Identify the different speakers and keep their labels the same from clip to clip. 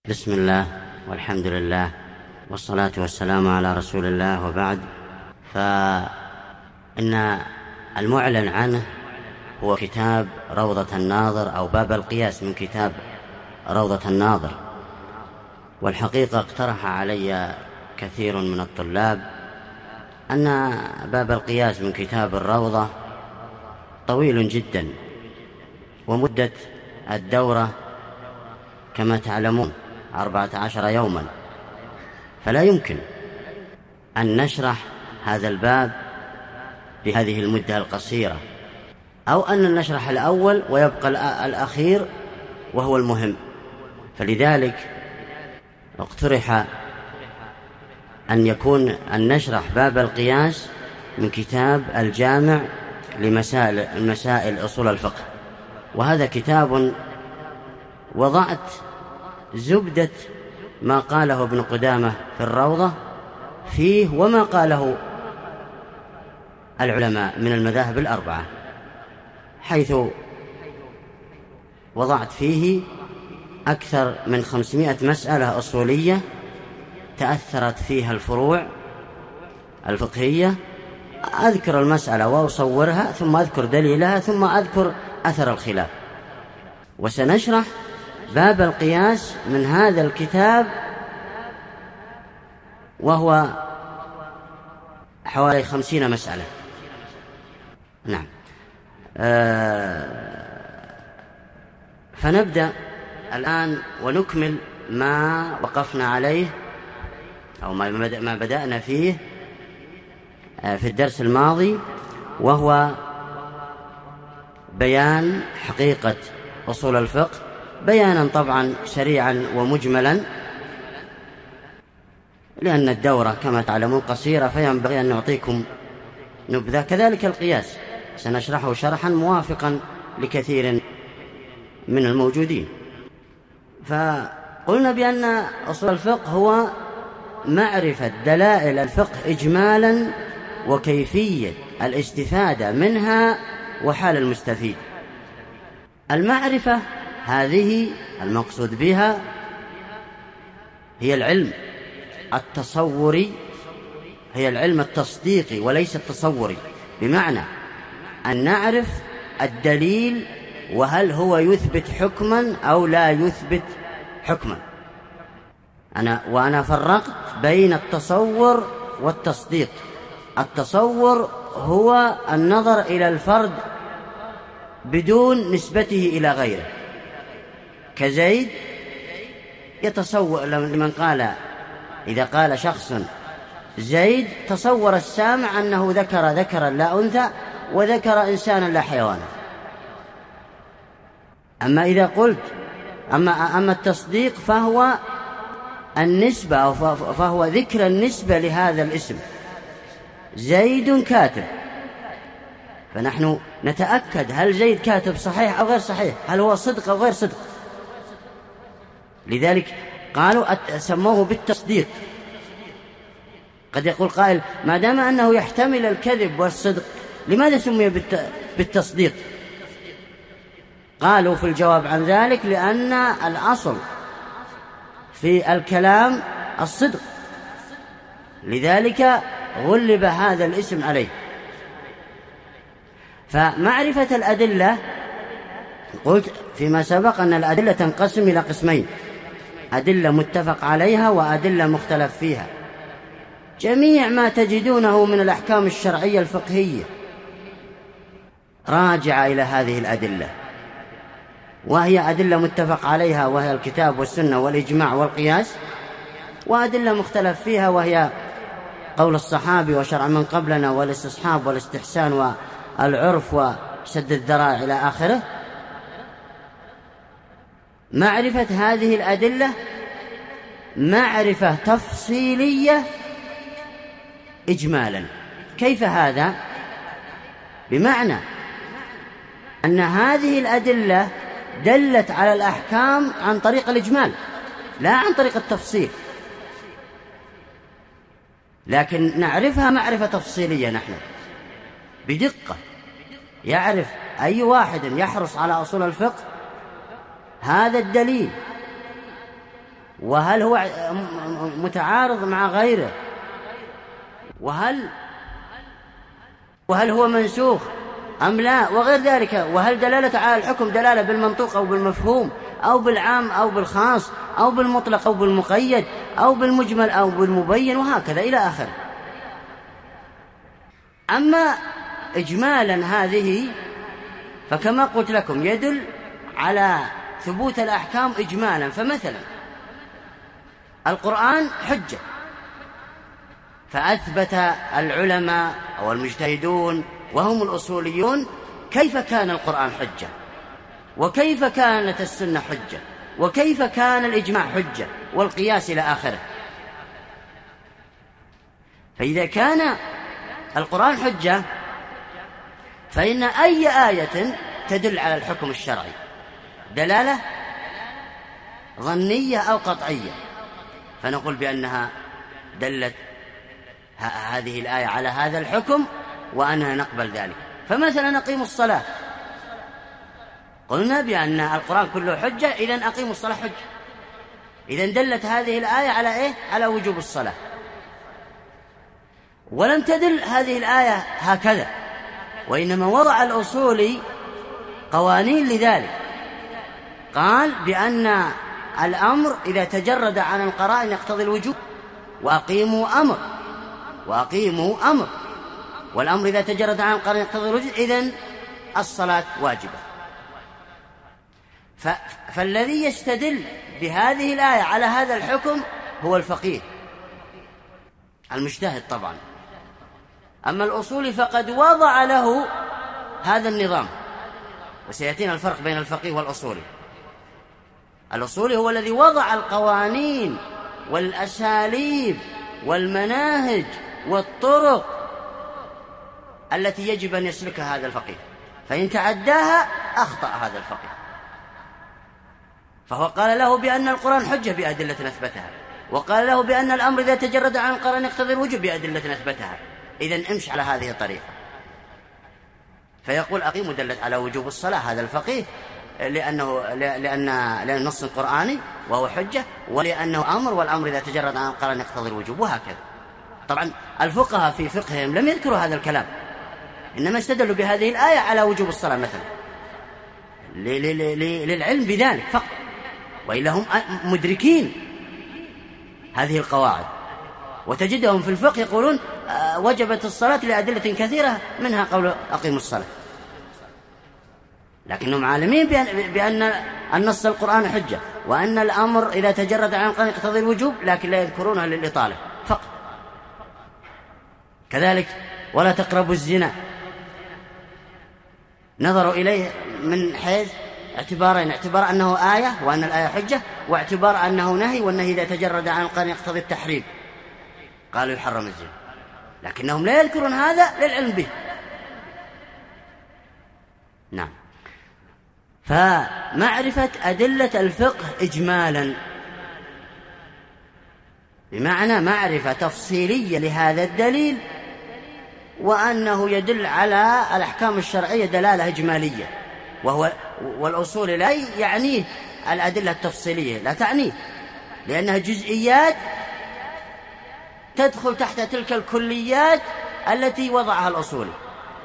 Speaker 1: بسم الله والحمد لله والصلاة والسلام على رسول الله، وبعد. فإن المعلن عنه هو كتاب روضة الناظر أو باب القياس من كتاب روضة الناظر. والحقيقة اقترح علي كثير من الطلاب أن باب القياس من كتاب الروضة طويل جدا، ومدة الدورة كما تعلمون 14 يوما، فلا يمكن أن نشرح هذا الباب بهذه المدة القصيرة، أو أن نشرح الأول ويبقى الأخير وهو المهم. فلذلك اقترح أن نشرح باب القياس من كتاب الجامع لمسائل أصول الفقه. وهذا كتاب وضعت زبدة ما قاله ابن قدامة في الروضة فيه، وما قاله العلماء من المذاهب الأربعة، حيث وضعت فيه أكثر من 500 مسألة أصولية تأثرت فيها الفروع الفقهية. أذكر المسألة وأصورها، ثم أذكر دليلها، ثم أذكر أثر الخلاف. وسنشرح باب القياس من هذا الكتاب، وهو حوالي 50 مسألة. نعم. فنبدأ الآن ونكمل ما وقفنا عليه، أو ما بدأنا فيه في الدرس الماضي، وهو بيان حقيقة أصول الفقه، بيانا طبعا سريعا ومجملا، لأن الدورة كما تعلمون قصيرة، فينبغي أن نعطيكم نبذة. كذلك القياس سنشرحه شرحا موافقا لكثير من الموجودين. فقلنا بأن أصول الفقه هو معرفة دلائل الفقه إجمالا، وكيفية الاستفادة منها، وحال المستفيد. المعرفة هذه المقصود بها هي العلم التصوري، هي العلم التصديقي وليس التصوري، بمعنى أن نعرف الدليل وهل هو يثبت حكما أو لا يثبت حكما. وأنا فرقت بين التصور والتصديق. التصور هو النظر إلى الفرد بدون نسبته إلى غيره، كزيد يتصور لمن قال، إذا قال شخص زيد تصور السامع أنه ذكر ذكرا لا أنثى، وذكر إنسانا لا حيوانا. أما إذا قلت أما التصديق فهو النسبة، أو فهو ذكر النسبة لهذا الاسم، زيد كاتب، فنحن نتأكد هل زيد كاتب صحيح أو غير صحيح، هل هو صدق أو غير صدق. لذلك قالوا سموه بالتصديق. قد يقول قائل ما دام أنه يحتمل الكذب والصدق لماذا سمي بالتصديق؟ قالوا في الجواب عن ذلك لأن الأصل في الكلام الصدق، لذلك غلب هذا الاسم عليه. فمعرفة الأدلة، قلت فيما سبق أن الأدلة تنقسم إلى قسمين: أدلة متفق عليها وأدلة مختلف فيها. جميع ما تجدونه من الأحكام الشرعية الفقهية راجع إلى هذه الأدلة، وهي أدلة متفق عليها وهي الكتاب والسنة والإجماع والقياس، وأدلة مختلف فيها وهي قول الصحابي وشرع من قبلنا والاستصحاب والاستحسان والعرف وسد الذرائع إلى آخره. معرفة هذه الأدلة معرفة تفصيلية إجمالا. كيف هذا؟ بمعنى أن هذه الأدلة دلت على الأحكام عن طريق الإجمال لا عن طريق التفصيل، لكن نعرفها معرفة تفصيلية نحن بدقة. يعرف أي واحد يحرص على أصول الفقه هذا الدليل وهل هو متعارض مع غيره، وهل هو منسوخ أم لا، وغير ذلك، وهل دلالة على الحكم دلالة بالمنطوق أو بالمفهوم أو بالعام أو بالخاص أو بالمطلق أو بالمقيد أو بالمجمل أو بالمبين، وهكذا إلى آخره. أما إجمالا هذه فكما قلت لكم يدل على ثبوت الأحكام إجمالا. فمثلا القرآن حجة، فأثبت العلماء أو المجتهدون وهم الأصوليون كيف كان القرآن حجة، وكيف كانت السنة حجة، وكيف كان الإجماع حجة، والقياس إلى آخره. فإذا كان القرآن حجة فإن أي آية تدل على الحكم الشرعي دلالة ظنية أو قطعية فنقول بأنها دلت هذه الآية على هذا الحكم وأننا نقبل ذلك. فمثلا أقيموا الصلاة، قلنا بأن القرآن كله حجة، إذن أقيموا الصلاة حجة، إذن دلت هذه الآية على إيه؟ على وجوب الصلاة. ولم تدل هذه الآية هكذا، وإنما وضع الأصولي قوانين لذلك، قال بأن الأمر إذا تجرد عن القرائن يقتضي الوجوب، وأقيموا أمر، والأمر إذا تجرد عن القرائن يقتضي الوجوب، إذن الصلاة واجبة. فالذي يستدل بهذه الآية على هذا الحكم هو الفقيه المجتهد طبعا. أما الأصولي فقد وضع له هذا النظام، وسيأتينا الفرق بين الفقيه والأصولي. الأصولي هو الذي وضع القوانين والأساليب والمناهج والطرق التي يجب أن يسلكها هذا الفقيه، فإن تعداها أخطأ هذا الفقيه. فهو قال له بأن القرآن حجة بأدلة أثبتها، وقال له بأن الأمر إذا تجرد عن القرآن يقتضي الوجوب بأدلة أثبتها، إذن امشي على هذه الطريقة. فيقول أقيموا دلت على وجوب الصلاة هذا الفقيه لأن نص قرآني وهو حجة، ولأنه أمر، والأمر إذا تجرد عن القرآن يقتضي الوجوب، وهكذا. طبعا الفقهاء في فقههم لم يذكروا هذا الكلام، إنما استدلوا بهذه الآية على وجوب الصلاة مثلا للعلم بذلك فقط، وإلا هم مدركين هذه القواعد. وتجدهم في الفقه يقولون وجبت الصلاة لأدلة كثيرة منها قول أقيموا الصلاة، لكنهم عالمين بأن النص القرآن حجة، وأن الأمر إذا تجرد عن القرآن يقتضي الوجوب، لكن لا يذكرونها للإطالة فقط. كذلك ولا تقربوا الزنا، نظروا إليه من حيث اعتبارين: اعتبار أنه آية وأن الآية حجة، واعتبار أنه نهي، والنهي إذا تجرد عن القرآن يقتضي التحريم، قالوا يحرم الزنا، لكنهم لا يذكرون هذا للعلم به. نعم. فمعرفة أدلة الفقه إجمالا بمعنى معرفة تفصيلية لهذا الدليل، وأنه يدل على الأحكام الشرعية دلالة إجمالية، والأصول لا يعنيه الأدلة التفصيلية، لا تعنيه، لأنها جزئيات تدخل تحت تلك الكليات التي وضعها الأصولي.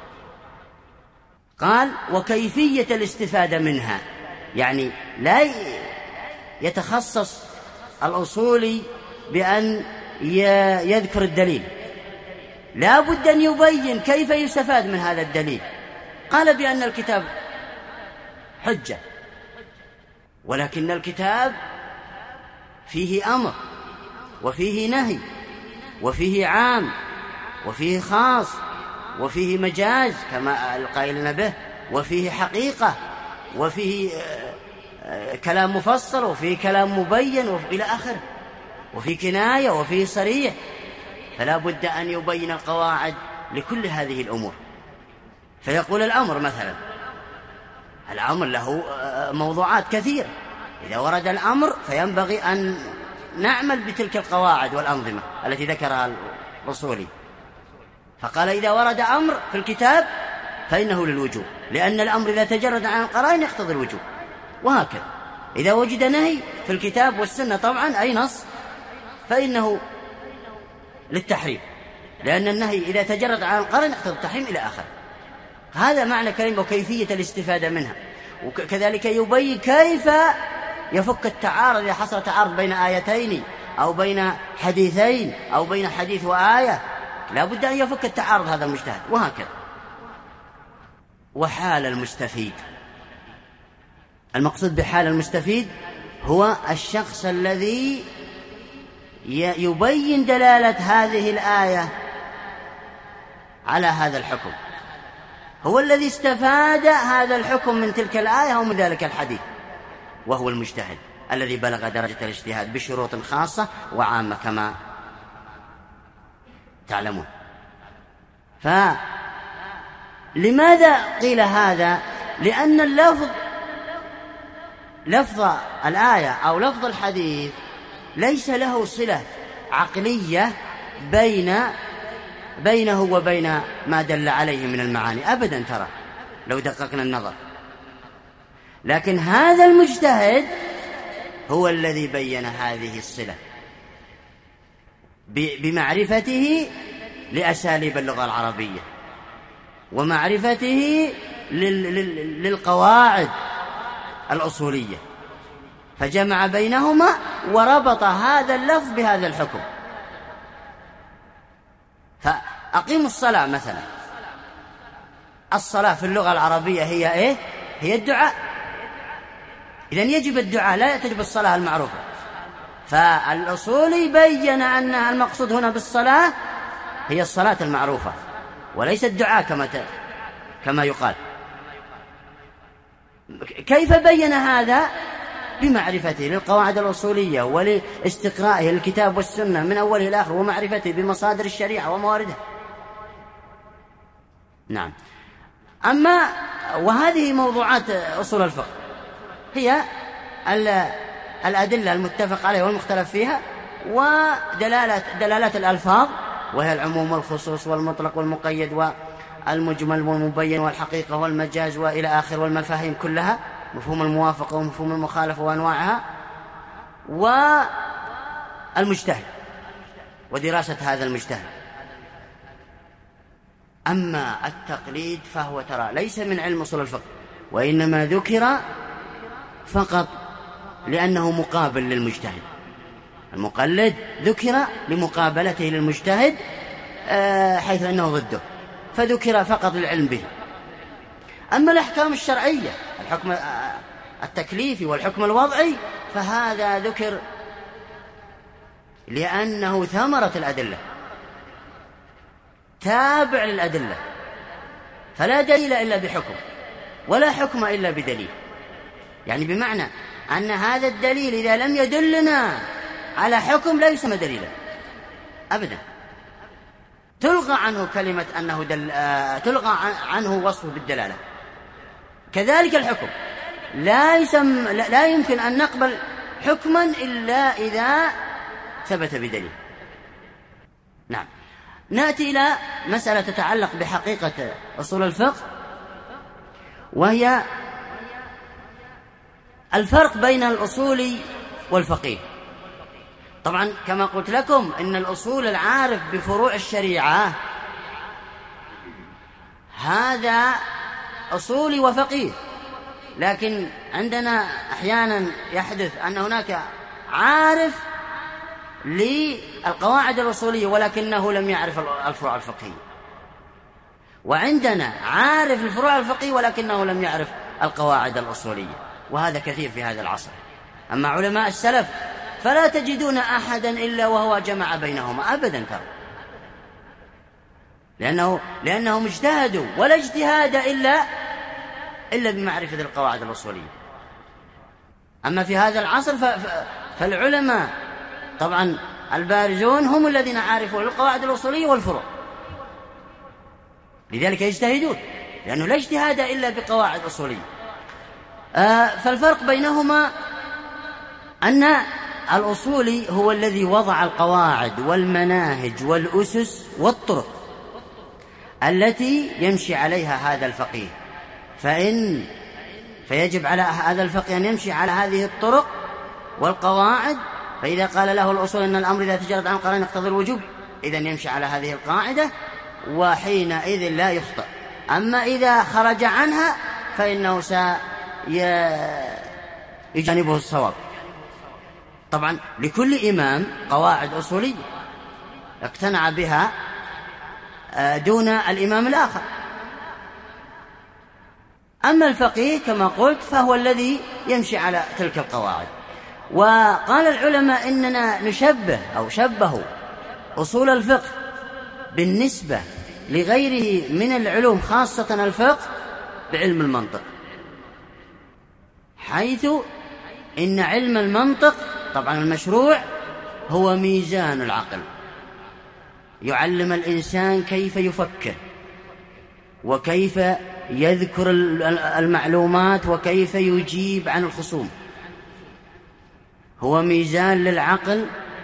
Speaker 1: قال وكيفية الاستفادة منها، يعني لا يتخصص الأصولي بأن يذكر الدليل، لا بد أن يبين كيف يستفاد من هذا الدليل. قال بأن الكتاب حجة، ولكن الكتاب فيه أمر وفيه نهي وفيه عام وفيه خاص وفيه مجاز كما القائلين به، وفيه حقيقة، وفيه كلام مفصل، وفيه كلام مبين، وإلى آخره، وفيه كناية، وفيه صريح. فلا بد أن يبين القواعد لكل هذه الأمور. فيقول الأمر مثلا، الأمر له موضوعات كثيرة، إذا ورد الأمر فينبغي أن نعمل بتلك القواعد والأنظمة التي ذكرها الأصولي. فقال إذا ورد أمر في الكتاب فإنه للوجوب، لأن الأمر إذا تجرد عن القرائن يقتضي الوجوب، وهكذا إذا وجد نهي في الكتاب والسنة طبعا أي نص فإنه للتحريم، لأن النهي إذا تجرد عن القرن يقتضي التحريم إلى آخر. هذا معنى كلمة وكيفية الاستفادة منها. وكذلك يبين كيف يفك التعارض إذا حصل تعارض بين آيتين أو بين حديثين أو بين حديث وآية، لا بد أن يفك التعارض هذا المجتهد، وهكذا. وحال المستفيد، المقصود بحال المستفيد هو الشخص الذي يبين دلالة هذه الآية على هذا الحكم، هو الذي استفاد هذا الحكم من تلك الآية أو من ذلك الحديث، وهو المجتهد الذي بلغ درجة الاجتهاد بشروط خاصة وعامة كما تعلمون. فلماذا قيل هذا؟ لأن لفظ الآية أو لفظ الحديث ليس له صلة عقلية بينه وبين ما دل عليه من المعاني أبدا، ترى لو دققنا النظر. لكن هذا المجتهد هو الذي بين هذه الصلة بمعرفته لأساليب اللغة العربية ومعرفته للقواعد الأصولية، فجمع بينهما وربط هذا اللفظ بهذا الحكم. فأقيموا الصلاة مثلا، الصلاة في اللغة العربية هي إيه؟ هي الدعاء، إذن يجب الدعاء، لا تجب الصلاة المعروفة. فالأصولي بين أن المقصود هنا بالصلاة هي الصلاة المعروفة وليس الدعاء كما يقال. كيف بين هذا؟ بمعرفته للقواعد الأصولية ولاستقرائه الكتاب والسنة من أوله إلى آخره ومعرفته بمصادر الشريعة ومواردها. نعم. وهذه موضوعات أصول الفقه هي الأدلة المتفق عليها والمختلف فيها، ودلالات الألفاظ وهي العموم والخصوص والمطلق والمقيد والمجمل والمبين والحقيقة والمجاز وإلى آخر، والمفاهيم كلها، مفهوم الموافقة ومفهوم المخالفة وأنواعها، والمجتهد ودراسة هذا المجتهد. أما التقليد فهو ترى ليس من علم أصول الفقه، وإنما ذكر فقط لأنه مقابل للمجتهد. المقلد ذكر لمقابلته للمجتهد حيث أنه ضده، فذكر فقط للعلم به. أما الأحكام الشرعية، الحكم التكليفي والحكم الوضعي، فهذا ذكر لأنه ثمرة الأدلة، تابع للأدلة، فلا دليل إلا بحكم ولا حكم إلا بدليل. يعني بمعنى أن هذا الدليل إذا لم يدلنا على حكم لا يسمى دليلا أبدا، تلغى عنه كلمة أنه تلغى عنه وصفه بالدلالة. كذلك الحكم لا يمكن أن نقبل حكما إلا إذا ثبت بدليل. نعم. نأتي إلى مسألة تتعلق بحقيقة أصول الفقه، وهي الفرق بين الأصولي والفقيه. طبعا كما قلت لكم إن الأصول العارف بفروع الشريعة هذا أصولي وفقيه، لكن عندنا أحيانا يحدث أن هناك عارف للقواعد الأصولية ولكنه لم يعرف الفروع الفقهية، وعندنا عارف الفروع الفقهية ولكنه لم يعرف القواعد الأصولية، وهذا كثير في هذا العصر. أما علماء السلف فلا تجدون أحدا إلا وهو جمع بينهما أبدا، ترى لأنهم اجتهدوا ولا اجتهاد إلا بمعرفة القواعد الأصولية. أما في هذا العصر فالعلماء طبعا البارزون هم الذين عارفوا القواعد الأصولية والفروع، لذلك يجتهدون، لأنه لا اجتهاد إلا بقواعد أصولية. فالفرق بينهما أن الأصولي هو الذي وضع القواعد والمناهج والأسس والطرق التي يمشي عليها هذا الفقيه، فيجب على هذا الفقيه أن يمشي على هذه الطرق والقواعد. فإذا قال له الأصول إن الأمر إذا تجرد عن قرائن يقتضي الوجوب، إذن يمشي على هذه القاعدة، وحينئذ لا يخطئ. أما إذا خرج عنها فإنه سيجانبه الصواب. طبعا لكل إمام قواعد أصولية اقتنع بها دون الإمام الآخر. أما الفقيه كما قلت فهو الذي يمشي على تلك القواعد. وقال العلماء إننا نشبه أو شبهوا أصول الفقه بالنسبة لغيره من العلوم خاصة الفقه بعلم المنطق، حيث إن علم المنطق طبعا المشروع هو ميزان العقل، يعلم الإنسان كيف يفكر وكيف يذكر المعلومات وكيف يجيب عن الخصوم. هو ميزان للعقل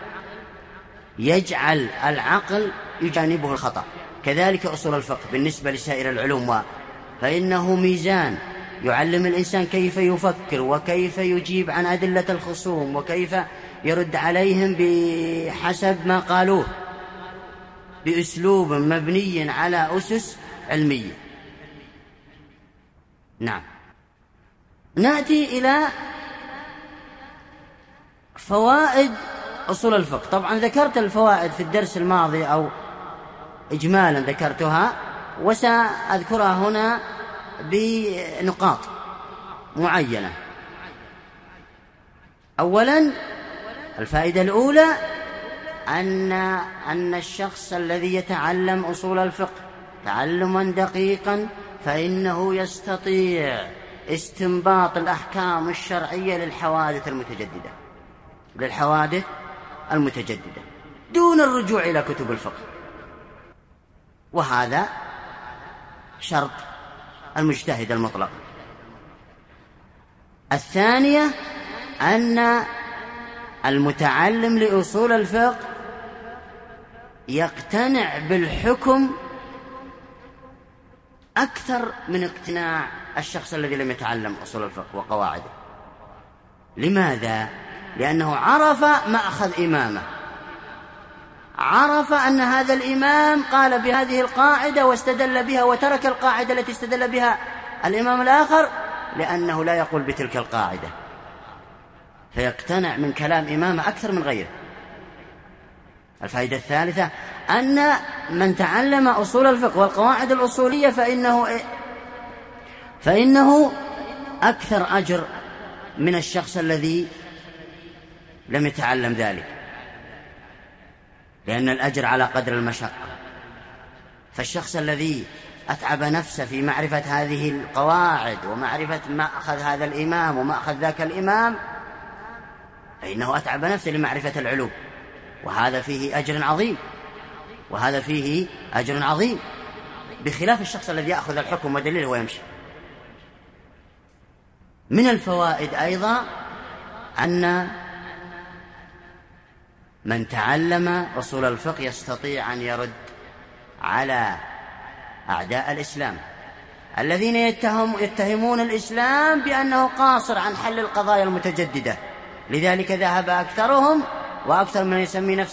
Speaker 1: يجعل العقل يجانبه الخطأ. كذلك أصول الفقه بالنسبة لسائر العلوم، فإنه ميزان يعلم الإنسان كيف يفكر وكيف يجيب عن أدلة الخصوم وكيف يرد عليهم بحسب ما قالوه بأسلوب مبني على أسس علمية. نعم. نأتي إلى فوائد أصول الفقه. طبعا ذكرت الفوائد في الدرس الماضي أو إجمالا ذكرتها، وسأذكرها هنا بنقاط معينة. أولا الفائدة الأولى أن الشخص الذي يتعلم أصول الفقه تعلما دقيقا فإنه يستطيع استنباط الأحكام الشرعية للحوادث المتجددة دون الرجوع إلى كتب الفقه، وهذا شرط المجتهد المطلق. الثانية أن المتعلم لأصول الفقه يقتنع بالحكم أكثر من اقتناع الشخص الذي لم يتعلم أصول الفقه وقواعده. لماذا؟ لأنه عرف مأخذ إمامه، عرف أن هذا الإمام قال بهذه القاعدة واستدل بها وترك القاعدة التي استدل بها الإمام الآخر لأنه لا يقول بتلك القاعدة، فيقتنع من كلام إمامه أكثر من غيره. الفائدة الثالثة أن من تعلم أصول الفقه والقواعد الأصولية فإنه أكثر أجر من الشخص الذي لم يتعلم ذلك، لأن الأجر على قدر المشقة. فالشخص الذي أتعب نفسه في معرفة هذه القواعد ومعرفة مأخذ هذا الإمام ومأخذ ذاك الإمام فإنه أتعب نفسه لمعرفة العلوم، وهذا فيه أجر عظيم، بخلاف الشخص الذي يأخذ الحكم ودليله ويمشي. من الفوائد أيضا أن من تعلم أصول الفقه يستطيع أن يرد على أعداء الإسلام الذين يتهمون الإسلام بأنه قاصر عن حل القضايا المتجددة. لذلك ذهب أكثرهم وأكثر من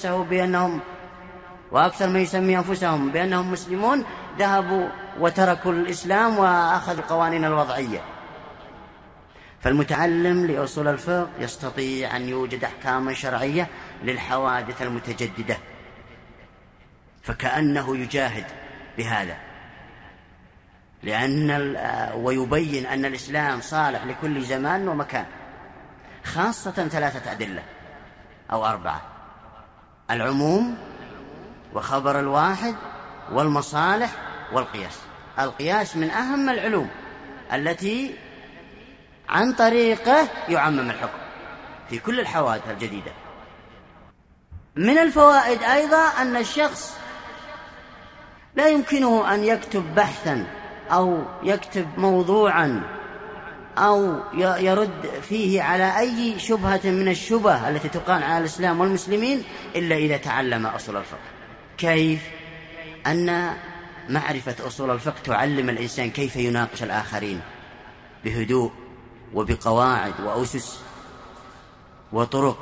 Speaker 1: يسمي أنفسهم بأنهم مسلمون ذهبوا وتركوا الإسلام وأخذوا القوانين الوضعية. فالمتعلم لأصول الفقه يستطيع أن يوجد أحكام شرعية للحوادث المتجددة، فكأنه يجاهد بهذا، ويبين أن الإسلام صالح لكل زمان ومكان، خاصة 3 أدلة أو 4: العموم وخبر الواحد والمصالح والقياس. القياس من أهم العلوم التي عن طريقه يعمم الحكم في كل الحوادث الجديدة. من الفوائد أيضا أن الشخص لا يمكنه أن يكتب بحثا أو يكتب موضوعا أو يرد فيه على أي شبهة من الشبه التي تقال على الإسلام والمسلمين إلا إذا تعلم أصول الفقه. كيف؟ أن معرفة أصول الفقه تعلم الإنسان كيف يناقش الآخرين بهدوء وبقواعد وأسس وطرق،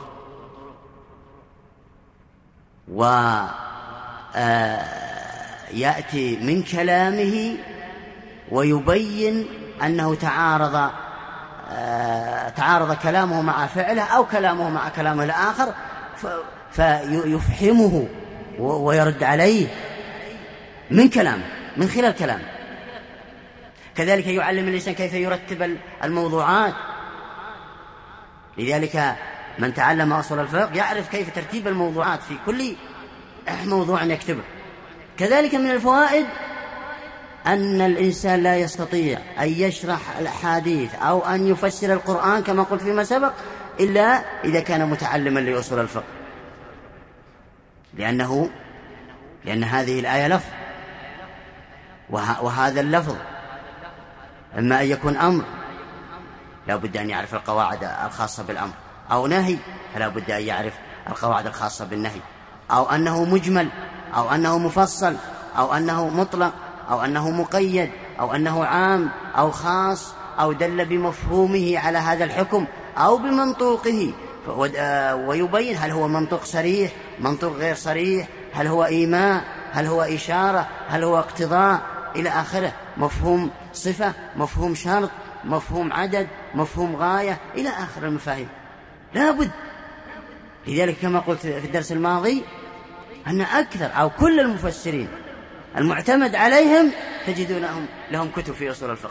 Speaker 1: ويأتي من كلامه ويبين أنه تعارض كلامه مع فعله أو كلامه مع كلامه الآخر، فيفهمه ويرد عليه من كلامه، من خلال كلامه. كذلك يعلم الإنسان كيف يرتب الموضوعات، لذلك من تعلم أصول الفقه يعرف كيف ترتيب الموضوعات في كل موضوع يكتبه. كذلك من الفوائد أن الإنسان لا يستطيع أن يشرح الأحاديث أو أن يفسر القرآن كما قلت فيما سبق إلا إذا كان متعلما لأصول الفقه، لأن هذه الآية لفظ، وهذا اللفظ إما أن يكون أمر لا بد أن يعرف القواعد الخاصة بالأمر، أو نهي فلا بد أن يعرف القواعد الخاصة بالنهي، أو أنه مجمل، أو أنه مفصل، أو أنه مطلق، أو أنه مقيد، أو أنه عام أو خاص، أو دل بمفهومه على هذا الحكم أو بمنطوقه، ويبين هل هو منطوق صريح، منطوق غير صريح، هل هو إيماء، هل هو إشارة، هل هو اقتضاء إلى آخره، مفهوم صفة، مفهوم شرط، مفهوم عدد، مفهوم غاية، إلى آخر المفاهيم لا بد. لذلك كما قلت في الدرس الماضي أن أكثر أو كل المفسرين المعتمد عليهم تجدونهم لهم كتب في أصول الفقه.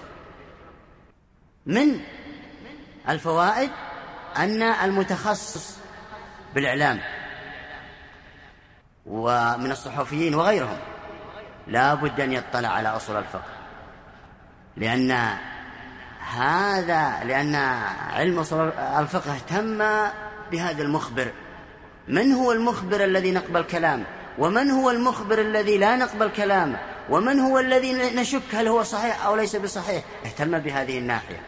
Speaker 1: من الفوائد أن المتخصص بالإعلام ومن الصحفيين وغيرهم لا بد أن يطلع على أصول الفقه، لأن علم أصول الفقه اهتم بهذا المخبر، من هو المخبر الذي نقبل كلامه، ومن هو المخبر الذي لا نقبل كلامه، ومن هو الذي نشك هل هو صحيح أو ليس بصحيح، اهتم بهذه الناحية.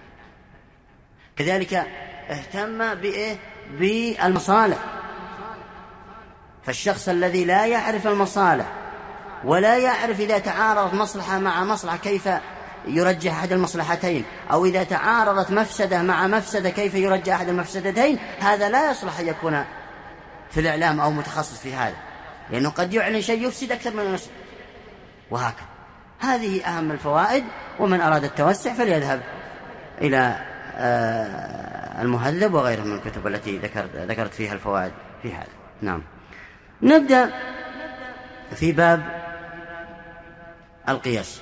Speaker 1: كذلك اهتم بالمصالح، فالشخص الذي لا يعرف المصالح ولا يعرف إذا تعارضت مصلحة مع مصلحة كيف يرجح أحد المصلحتين، أو إذا تعارضت مفسدة مع مفسدة كيف يرجح أحد المفسدتين، هذا لا يصلح أن يكون في الإعلام أو متخصص في هذا، لأنه قد يعلن شيء يفسد أكثر من يفسد، وهكذا. هذه أهم الفوائد، ومن أراد التوسع فليذهب إلى المهذب وغيره من الكتب التي ذكرت فيها الفوائد في هذا. نعم. نبدأ في باب القياس.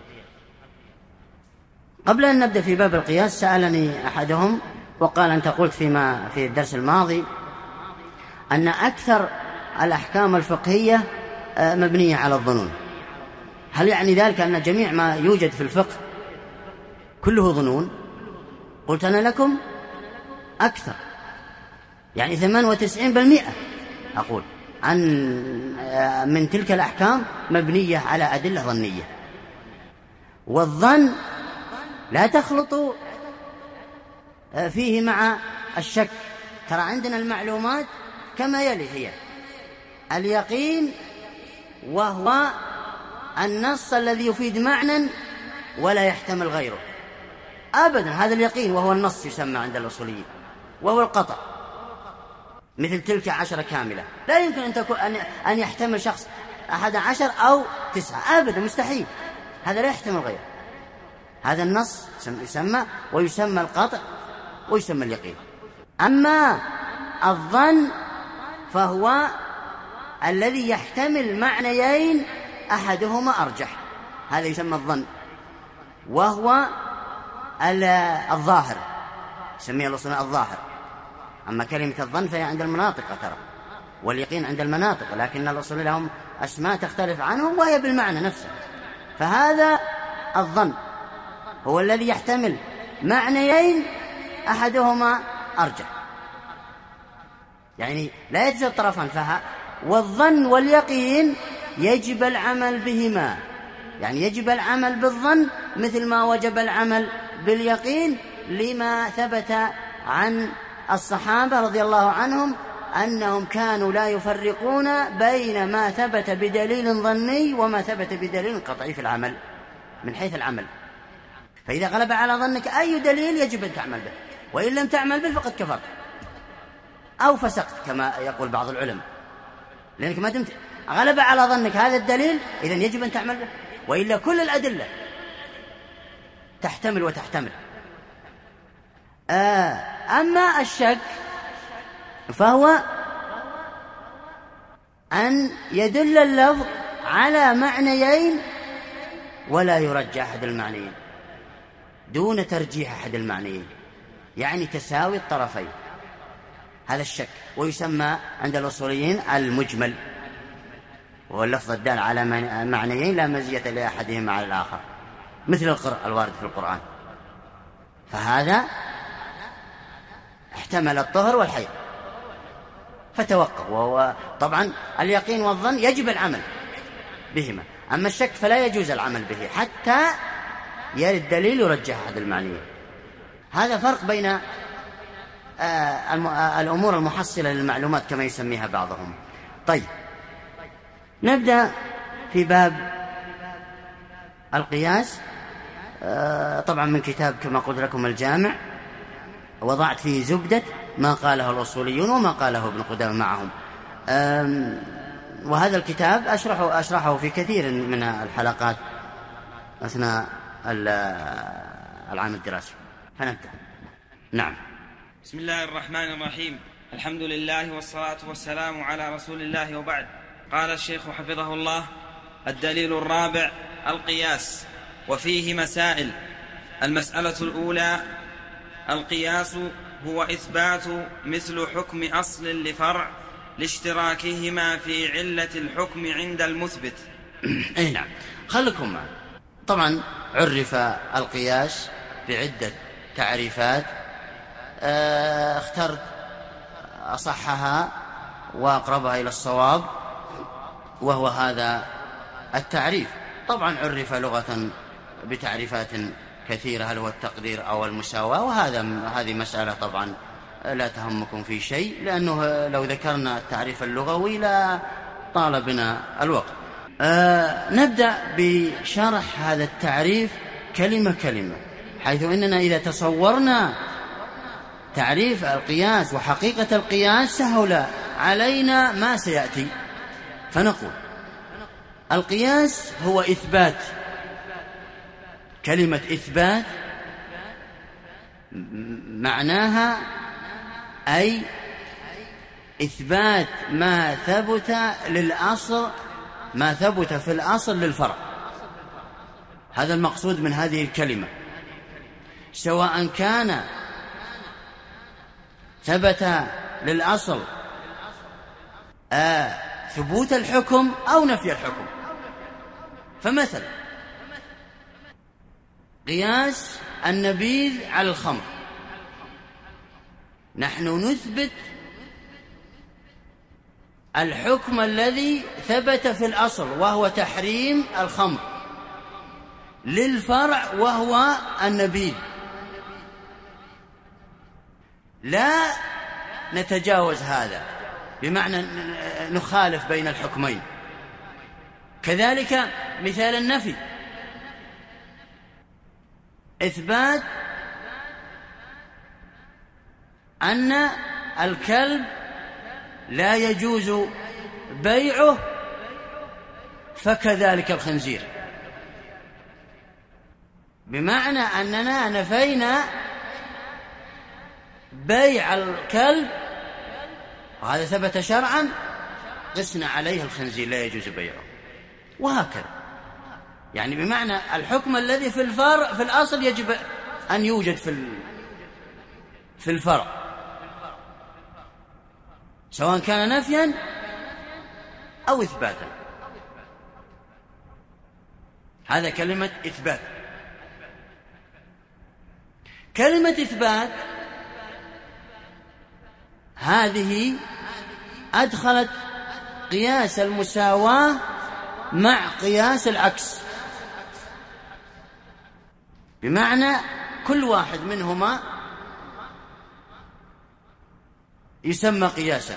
Speaker 1: قبل أن نبدأ في باب القياس سألني أحدهم وقال: أنت قلت في الدرس الماضي أن أكثر الأحكام الفقهية مبنية على الظنون، هل يعني ذلك أن جميع ما يوجد في الفقه كله ظنون؟ قلت أنا لكم أكثر، يعني 98% أقول أن من تلك الأحكام مبنية على أدلة ظنية، والظن لا تخلط فيه مع الشك. ترى عندنا المعلومات كما يلي: هي اليقين، وهو النص الذي يفيد معنى ولا يحتمل غيره أبدا، هذا اليقين وهو النص يسمى عند الأصوليين، وهو القطع، مثل تلك 10 كاملة، لا يمكن أن يحتمل شخص 11 أو 9 أبدا، مستحيل، هذا لا يحتمل غيره. هذا النص يسمى، ويسمى القطع، ويسمى اليقين. أما الظن فهو الذي يحتمل معنيين أحدهما أرجح، هذا يسمى الظن، وهو الظاهر، يسميه الأصوليون الظاهر. أما كلمة الظن فهي عند المناطق ترى، واليقين عند المناطق، لكن الأصوليون لهم أسماء تختلف عنهم وهي بالمعنى نفسه. فهذا الظن هو الذي يحتمل معنيين أحدهما أرجح، يعني لا يتجد طرفان. والظن واليقين يجب العمل بهما، يعني يجب العمل بالظن مثل ما وجب العمل باليقين، لما ثبت عن الصحابة رضي الله عنهم أنهم كانوا لا يفرقون بين ما ثبت بدليل ظني وما ثبت بدليل قطعي في العمل، من حيث العمل. فإذا غلب على ظنك أي دليل يجب أن تعمل به، وإن لم تعمل به فقد كفرت أو فسقت كما يقول بعض العلماء، لأنك ما دمت غلب على ظنك هذا الدليل إذن يجب أن تعمل به، وإلا كل الأدلة تحتمل وتحتمل. أما الشك فهو أن يدل اللفظ على معنيين ولا يرجح أحد المعنيين دون ترجيح أحد المعنيين، يعني تساوي الطرفين، هذا الشك، ويسمى عند الأصوليين المجمل، وهو اللفظ الدال على معنيين لا مزية لأحدهما على الآخر، مثل القرء الوارد في القرآن، فهذا احتمل الطهر والحيض فتوقف، وهو طبعا اليقين والظن يجب العمل بهما، أما الشك فلا يجوز العمل به حتى يرد دليل يرجح أحد المعنيين. هذا فرق بين الأمور المحصلة للمعلومات كما يسميها بعضهم. طيب، نبدأ في باب القياس. طبعا من كتاب كما قلت لكم الجامع، وضعت فيه زبدة ما قاله الأصوليون وما قاله ابن قدامة معهم، وهذا الكتاب أشرحه في كثير من الحلقات أثناء العام الدراسي، فنبدأ. نعم.
Speaker 2: بسم الله الرحمن الرحيم، الحمد لله والصلاة والسلام على رسول الله، وبعد. قال الشيخ حفظه الله: الدليل الرابع القياس، وفيه مسائل. المسألة الأولى: القياس هو إثبات مثل حكم أصل لفرع لاشتراكهما في علة الحكم عند المثبت.
Speaker 1: أي نعم، خلكم معي. طبعا عرف القياس بعدة تعريفات، اخترت أصحها وأقربها إلى الصواب، وهو هذا التعريف. طبعا عرف لغة بتعريفات كثيرة، هل هو التقدير أو المساواة، وهذه مسألة طبعا لا تهمكم في شيء، لأنه لو ذكرنا التعريف اللغوي لا طال بنا الوقت. نبدأ بشرح هذا التعريف كلمة كلمة، حيث أننا إذا تصورنا تعريف القياس وحقيقة القياس سهل علينا ما سيأتي، فنقول: القياس هو إثبات. كلمة إثبات معناها أي إثبات ما ثبت للأصل، ما ثبت في الأصل للفرع. هذا المقصود من هذه الكلمة، سواء كان ثبت للأصل ثبوت الحكم أو نفي الحكم. فمثلا قياس النبيذ على الخمر، نحن نثبت الحكم الذي ثبت في الأصل وهو تحريم الخمر للفرع وهو النبيذ، لا نتجاوز هذا، بمعنى نخالف بين الحكمين. كذلك مثال النفي، إثبات أن الكلب لا يجوز بيعه، فكذلك الخنزير، بمعنى أننا نفينا بيع الكلب، وهذا ثبت شرعا، قسنا عليه الخنزير لا يجوز بيعه، وهكذا. يعني بمعنى الحكم الذي في الفرع في الأصل يجب أن يوجد في الفرع، سواء كان نفيا أو إثباتا. هذا كلمة إثبات. كلمة إثبات هذه أدخلت قياس المساواة مع قياس العكس، بمعنى كل واحد منهما يسمى قياسا،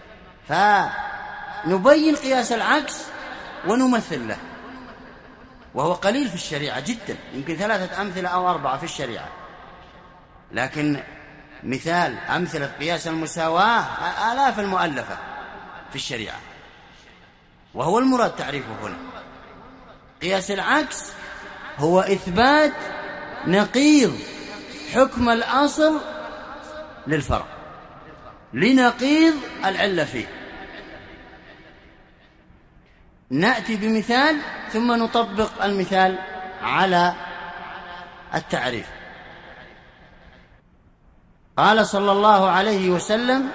Speaker 1: فنبين قياس العكس ونمثل له، وهو قليل في الشريعة جدا، يمكن 3 أمثلة أو 4 في الشريعة، لكن مثال أمثلة قياس المساواة آلاف المؤلفة في الشريعة، وهو المراد تعريفه هنا. قياس العكس هو إثبات نقيض حكم الأصل للفرع لنقيض العلة فيه. نأتي بمثال ثم نطبق المثال على التعريف. قال صلى الله عليه وسلم: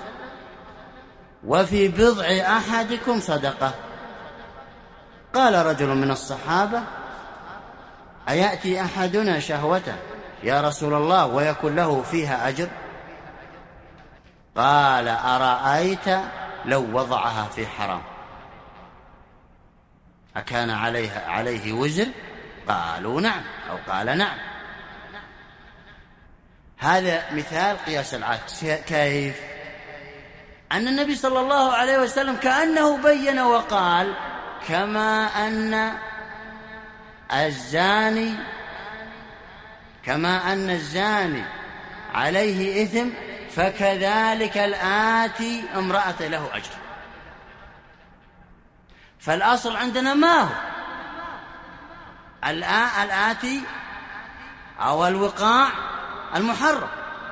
Speaker 1: وفي بضع أحدكم صدقة. قال رجل من الصحابة: أيأتي أحدنا شهوته يا رسول الله ويكون له فيها أجر؟ قال: أرأيت لو وضعها في حرام أكان عليه وزر؟ قالوا نعم، أو قال نعم. هذا مثال قياس العكس. كيف؟ أن النبي صلى الله عليه وسلم كأنه بين وقال: كما أن الزاني عليه إثم فكذلك الآتي امرأة له أجر. فالأصل عندنا ما هو؟ الآتي أو الوقاع المحرم،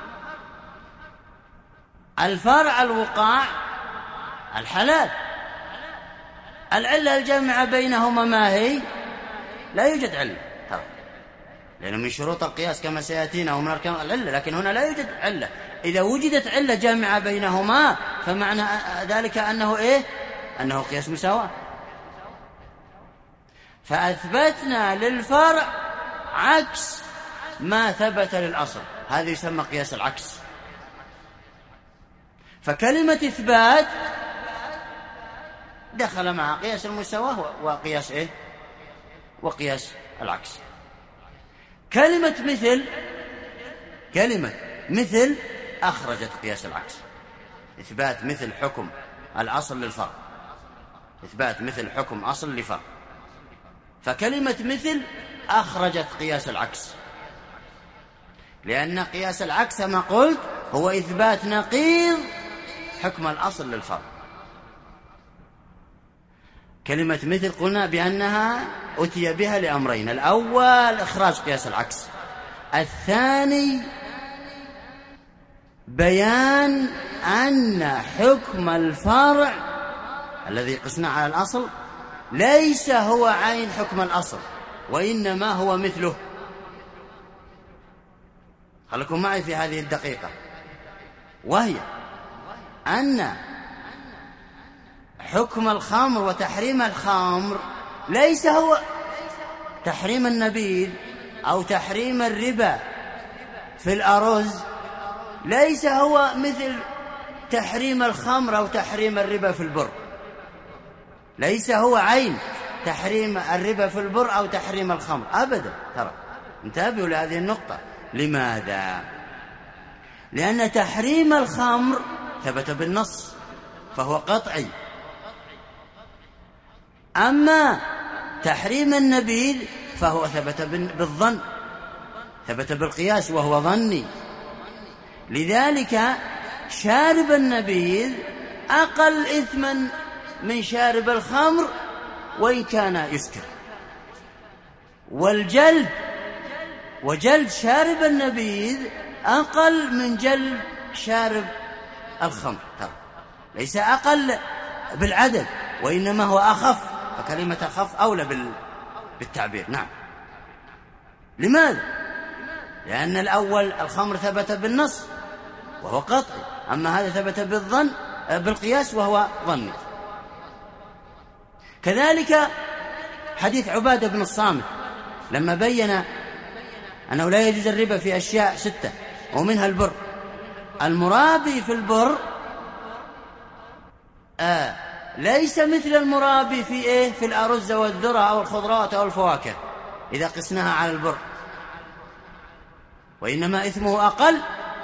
Speaker 1: الفرع الوقاع الحلال. العلة الجامعة بينهما ما هي؟ لا يوجد علة ترى، لأنه من شروط القياس كما سيأتينا ومن أركان العلة، لكن هنا لا يوجد علة. إذا وجدت علة جامعة بينهما فمعنى ذلك أنه إيه؟ أنه قياس مساواة. فأثبتنا للفرع عكس ما ثبت للأصل، هذا يسمى قياس العكس. فكلمة إثبات دخل مع قياس المساواة وقياس إيه؟ وقياس العكس. كلمة مثل أخرجت قياس العكس. إثبات مثل حكم الأصل للفرع، إثبات مثل حكم أصل لفرع، فكلمة مثل أخرجت قياس العكس، لأن قياس العكس كما قلت هو إثبات نقيض حكم الأصل للفرع. كلمة مثل قلنا بأنها أتي بها لأمرين: الأول إخراج قياس العكس، الثاني بيان أن حكم الفرع الذي قسنا على الأصل ليس هو عين حكم الأصل، وإنما هو مثله. خلكم معي في هذه الدقيقة، وهي أن حكم الخمر وتحريم الخمر ليس هو تحريم النبيذ أو تحريم الربا في الأرز، ليس هو مثل تحريم الخمر أو تحريم الربا في البر، ليس هو عين تحريم الربا في البر أو تحريم الخمر أبدا. ترى انتبهوا لهذه النقطة. لماذا؟ لأن تحريم الخمر ثبت بالنص فهو قطعي، أما تحريم النبيذ فهو ثبت بالظن، ثبت بالقياس وهو ظني. لذلك شارب النبيذ أقل إثما من شارب الخمر وإن كان يسكر، وجلد شارب النبيذ أقل من جلد شارب الخمر. ليس أقل بالعدد وإنما هو أخف، فكلمة أخف أولى بالتعبير. نعم. لماذا؟ لأن الأول الخمر ثبت بالنص وهو قطعي، أما هذا ثبت بالقياس وهو ظني. كذلك حديث عبادة بن الصامت لما بين أنه لا يجوز الربا في أشياء 6 ومنها البر. المرابي في البر ليس مثل المرابي في الأرز والذرة أو الخضروات أو الفواكه إذا قسناها على البر، وإنما إثمه أقل،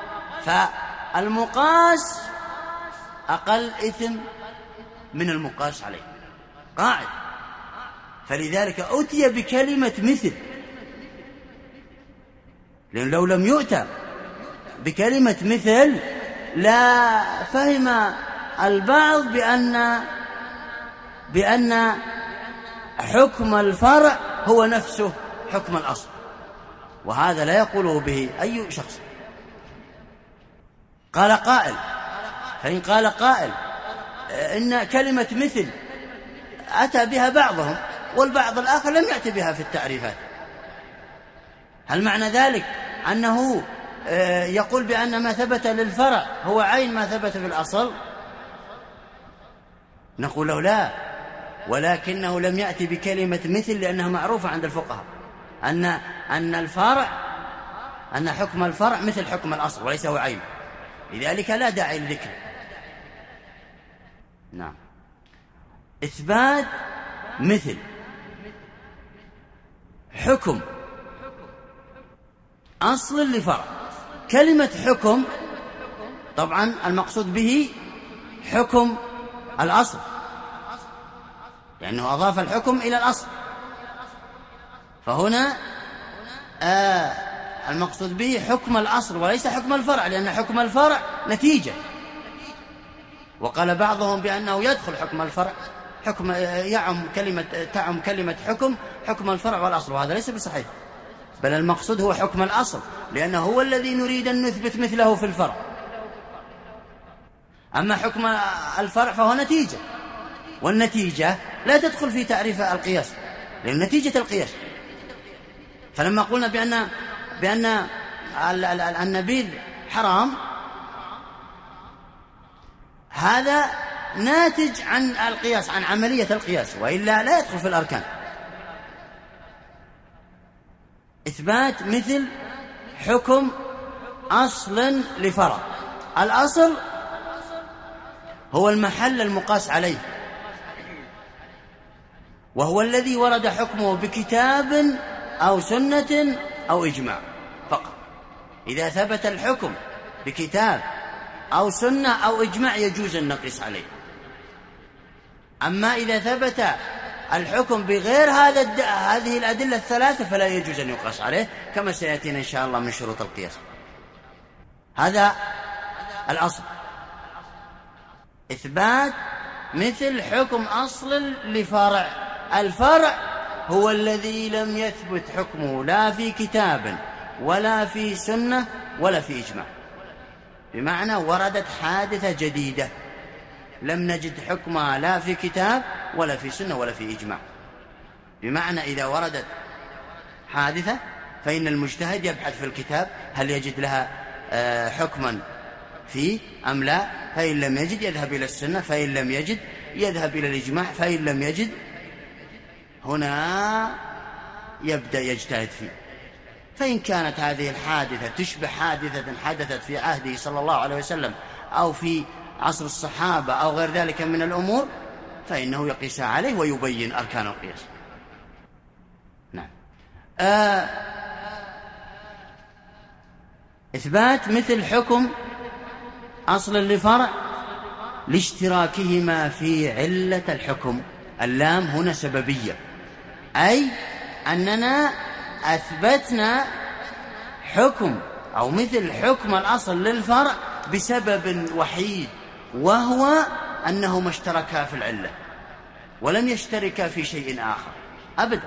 Speaker 1: فالمقاس أقل إثم من المقاس عليه. قاعد فلذلك أتي بكلمة مثل، لأن لو لم يؤتى بكلمة مثل لا فهم البعض بأن حكم الفرع هو نفسه حكم الأصل، وهذا لا يقوله به أي شخص. قال قائل، فإن قال قائل إن كلمة مثل أتى بها بعضهم والبعض الآخر لم يأتي بها في التعريفات، هل معنى ذلك أنه يقول بأن ما ثبت للفرع هو عين ما ثبت في الأصل؟ نقول له لا، ولكنه لم يأتي بكلمة مثل لأنها معروفة عند الفقهاء أن حكم الفرع مثل حكم الأصل وليس هو عين، لذلك لا داعي للذكر. نعم. إثبات مثل حكم أصل لفرع. كلمة حكم طبعا المقصود به حكم الأصل، لأنه أضاف الحكم إلى الأصل، فهنا المقصود به حكم الأصل وليس حكم الفرع، لأن حكم الفرع نتيجة. وقال بعضهم بأنه يدخل حكم الفرع تعم كلمة حكم الفرع والأصل، وهذا ليس بصحيح، بل المقصود هو حكم الأصل، لأنه هو الذي نريد أن نثبت مثله في الفرع. أما حكم الفرع فهو نتيجة، والنتيجة لا تدخل في تعريف القياس، لأن نتيجة القياس. فلما قلنا بأن النبيذ حرام، هذا ناتج عن القياس، عن عملية القياس، وإلا لا يدخل في الأركان. إثبات مثل حكم أصل لفرع. الأصل هو المحل المقاس عليه، وهو الذي ورد حكمه بكتاب أو سنة أو إجماع فقط. إذا ثبت الحكم بكتاب أو سنة أو إجماع يجوز أن نقيس عليه. أما إذا ثبت الحكم بغير هذه الأدلة الثلاثة فلا يجوز أن يقاس عليه، كما سيأتينا إن شاء الله من شروط القياس. هذا الأصل. إثبات مثل حكم أصل لفرع. الفرع هو الذي لم يثبت حكمه لا في كتاب ولا في سنة ولا في إجماع، بمعنى وردت حادثة جديدة لم نجد حكمها لا في كتاب ولا في سنة ولا في إجماع. بمعنى إذا وردت حادثة فإن المجتهد يبحث في الكتاب هل يجد لها حكما فيه أم لا، فإن لم يجد يذهب إلى السنة، فإن لم يجد يذهب إلى الإجماع، فإن لم يجد هنا يبدأ يجتهد فيه. فإن كانت هذه الحادثة تشبه حادثة حدثت في عهده صلى الله عليه وسلم أو في عصر الصحابة أو غير ذلك من الأمور فإنه يقيس عليه ويبين أركان القياس. نعم. إثبات مثل حكم أصل لفرع لاشتراكهما في علة الحكم. اللام هنا سببية، أي أننا أثبتنا حكم أو مثل حكم الأصل للفرع بسبب وحيد، وهو أنهما اشتركا في العلة ولم يشتركا في شيء آخر أبدا.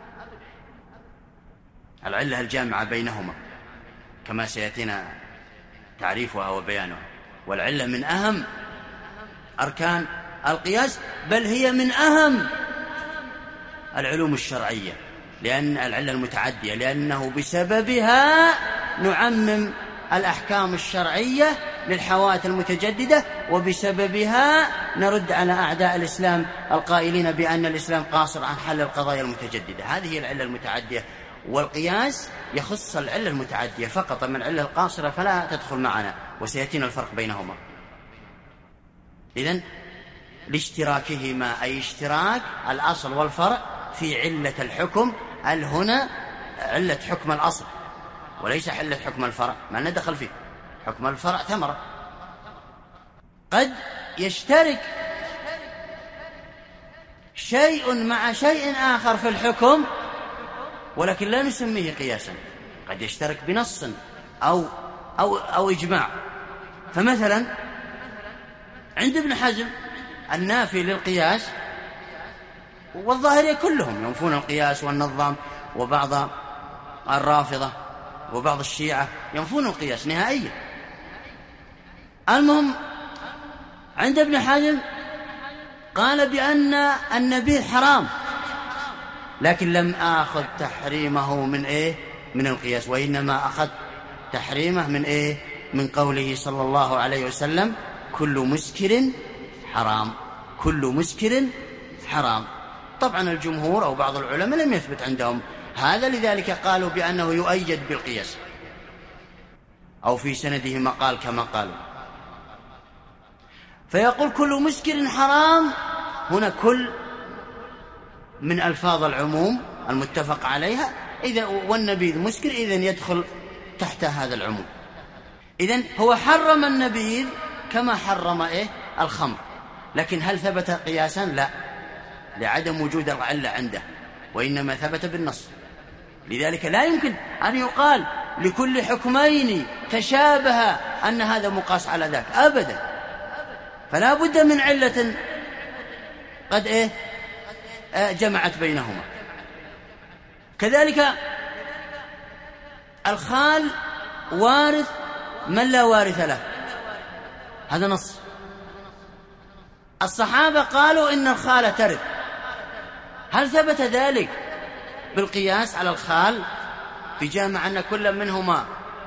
Speaker 1: العلة الجامعة بينهما كما سيأتينا تعريفها وبيانها، والعلة من أهم أركان القياس، بل هي من أهم العلوم الشرعية، لأن العلة المتعدية، لأنه بسببها نعمم الأحكام الشرعية للحوادث المتجددة، وبسببها نرد على أعداء الإسلام القائلين بأن الإسلام قاصر عن حل القضايا المتجددة. هذه هي العلة المتعدية، والقياس يخص العلة المتعدية فقط، من العلة القاصرة فلا تدخل معنا، وسيأتينا الفرق بينهما. إذن لاشتراكهما، أي اشتراك الأصل والفرع في علة الحكم. هنا علة حكم الأصل وليس علة حكم الفرع، ما ندخل فيه. حكم الفرع ثمرة، قد يشترك شيء مع شيء آخر في الحكم ولكن لا نسميه قياسا، قد يشترك بنص أو إجماع. فمثلا عند ابن حزم النافي للقياس، والظاهرية كلهم ينفون القياس والنظام، وبعض الرافضة وبعض الشيعة ينفون القياس نهائيا. المهم عند ابن حزم قال بأن النبيذ حرام، لكن لم آخذ تحريمه من القياس، وإنما أخذ تحريمه من قوله صلى الله عليه وسلم: كل مسكر حرام، كل مسكر حرام. طبعا الجمهور أو بعض العلماء لم يثبت عندهم هذا، لذلك قالوا بأنه يؤيد بالقياس، أو في سنده مقال كما قالوا. فيقول كل مسكر حرام، هنا كل من ألفاظ العموم المتفق عليها، والنبيذ مسكر، إذن يدخل تحت هذا العموم. إذن هو حرم النبيذ كما حرم الخمر، لكن هل ثبت قياسا؟ لا، لعدم وجود العلة عنده، وإنما ثبت بالنص. لذلك لا يمكن أن يقال لكل حكمين تشابه أن هذا مقاس على ذاك أبدا، فلا بد من علة قد جمعت بينهما. كذلك الخال وارث من لا وارث له، هذا نص. الصحابة قالوا إن الخالة ترث، هل ثبت ذلك بالقياس على الخال بجامع أن كل منهما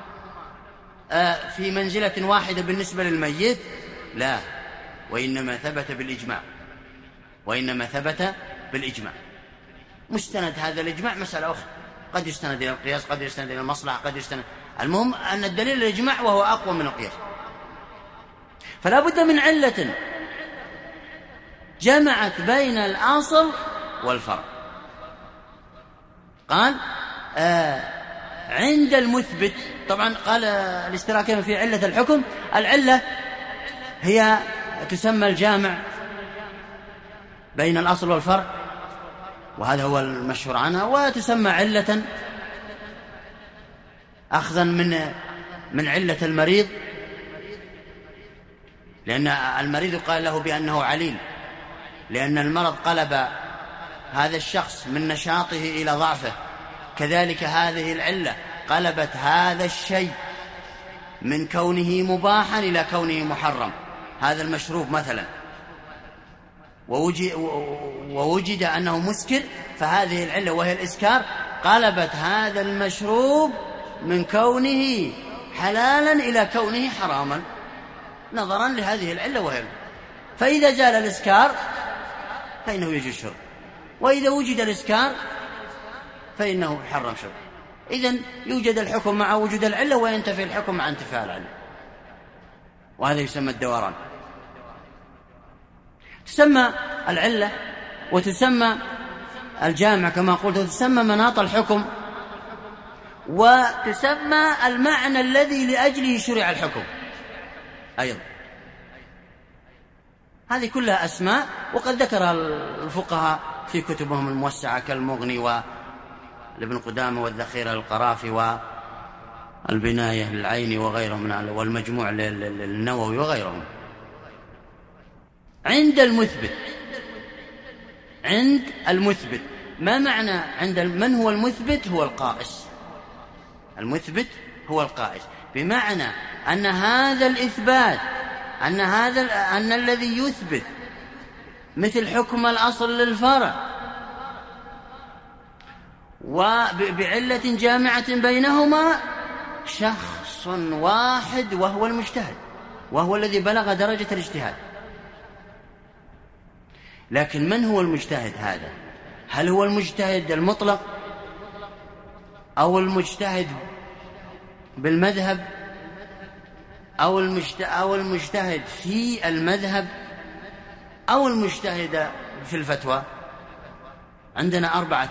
Speaker 1: في منزلة واحدة بالنسبة للميت؟ لا، وإنما ثبت بالإجماع، وإنما ثبت بالإجماع. مستند هذا الإجماع مسألة أخرى، قد يستند إلى القياس، قد يستند إلى المصلحة، قد يستند، المهم أن الدليل الإجماع وهو أقوى من القياس. فلا بد من علة جمعت بين الأصل والفرع. قال عند المثبت، طبعا قال الاشتراكين في علة الحكم. العلة هي تسمى الجامع بين الأصل والفرع، وهذا هو المشهور عنها، وتسمى علة أخذا من علة المريض، لأن المريض قال له بأنه عليل، لأن المرض قلب هذا الشخص من نشاطه إلى ضعفه. كذلك هذه العلة قلبت هذا الشيء من كونه مباحا إلى كونه محرم، هذا المشروب مثلا، ووجد أنه مسكر، فهذه العلة وهي الإسكار قلبت هذا المشروب من كونه حلالا إلى كونه حراما، نظرا لهذه العلة وهي. فإذا زال الإسكار فإنه يجوز شرب، وإذا وجد الإسكار فإنه حرم شرب. إذن يوجد الحكم مع وجود العلة، وينتفي الحكم مع انتفاء العلة، وهذا يسمى الدوران. تسمى العلة وتسمى الجامع كما قلت، وتسمى مناط الحكم، وتسمى المعنى الذي لأجله شرع الحكم أيضا. هذه كلها أسماء، وقد ذكر الفقهاء في كتبهم الموسعة كالمغني وابن قدامة والذخيرة للقرافي والبناية للعيني وغيرهم، والمجموع للنووي وغيرهم. عند المثبت ما معنى من هو المثبت؟ هو القائس. المثبت هو القائس، بمعنى أن هذا الإثبات، أن الذي يثبت مثل حكم الأصل للفرع وبعلة جامعة بينهما شخص واحد، وهو المجتهد، وهو الذي بلغ درجة الاجتهاد. لكن من هو المجتهد هذا؟ هل هو المجتهد المطلق، أو المجتهد بالمذهب، أو المجتهد في المذهب، أو المجتهد في الفتوى؟ عندنا 4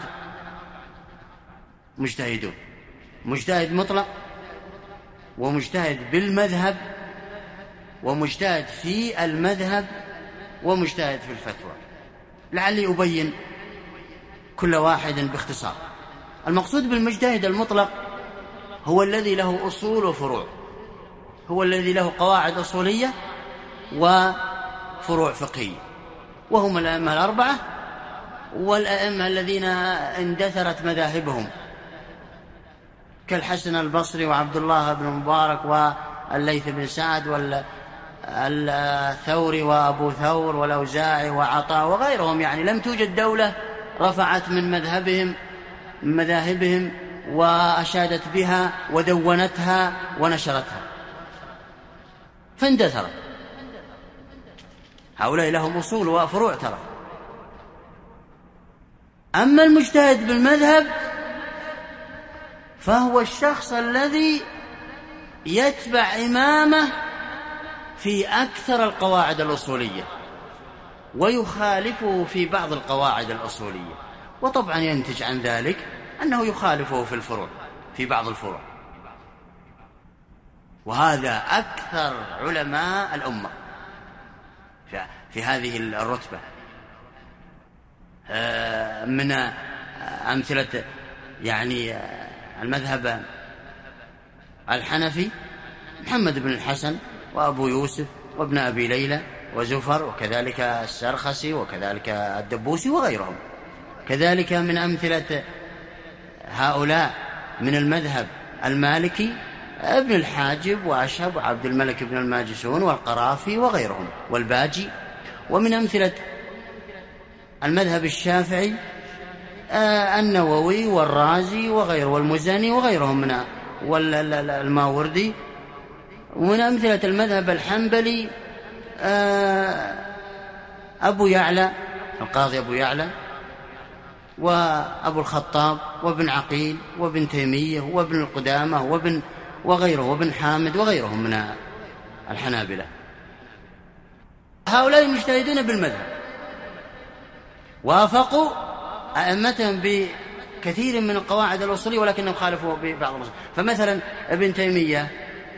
Speaker 1: مجتهدون: مجتهد مطلق، ومجتهد بالمذهب، ومجتهد في المذهب، ومجتهد في الفتوى. لعلي أبين كل واحد باختصار. المقصود بالمجتهد المطلق هو الذي له أصول وفروع، هو الذي له قواعد أصولية وفروع فقهية، وهم الأئمة الأربعة والأئمة الذين اندثرت مذاهبهم كالحسن البصري وعبد الله بن مبارك والليث بن سعد والثوري وأبو ثور والأوزاعي وعطاء وغيرهم. يعني لم توجد دولة رفعت من مذاهبهم وأشادت بها ودونتها ونشرتها، فاندثرت. هؤلاء لهم أصول وفروع ترى. أما المجتهد بالمذهب فهو الشخص الذي يتبع إمامه في أكثر القواعد الأصولية ويخالفه في بعض القواعد الأصولية، وطبعا ينتج عن ذلك أنه يخالفه في الفروع، في بعض الفروع. وهذا أكثر علماء الأمة في هذه الرتبة. من أمثلة يعني المذهب الحنفي محمد بن الحسن وأبو يوسف وابن أبي ليلى وزفر، وكذلك السرخسي، وكذلك الدبوسي وغيرهم. كذلك من أمثلة هؤلاء من المذهب المالكي ابن الحاجب وأشهب وعبد الملك بن الماجشون والقرافي وغيرهم والباجي. ومن أمثلة المذهب الشافعي النووي والرازي وغيره والمزني وغيرهم من والماوردي. ومن أمثلة المذهب الحنبلي أبو يعلى القاضي أبو يعلى وأبو الخطاب وابن عقيل وابن تيمية وابن القدامة وغيره وابن حامد وغيرهم من الحنابلة. هؤلاء المجتهدون بالمذهب وافقوا أئمتهم بكثير من القواعد الأصولية ولكنهم خالفوا ببعض الأصول. فمثلا ابن تيمية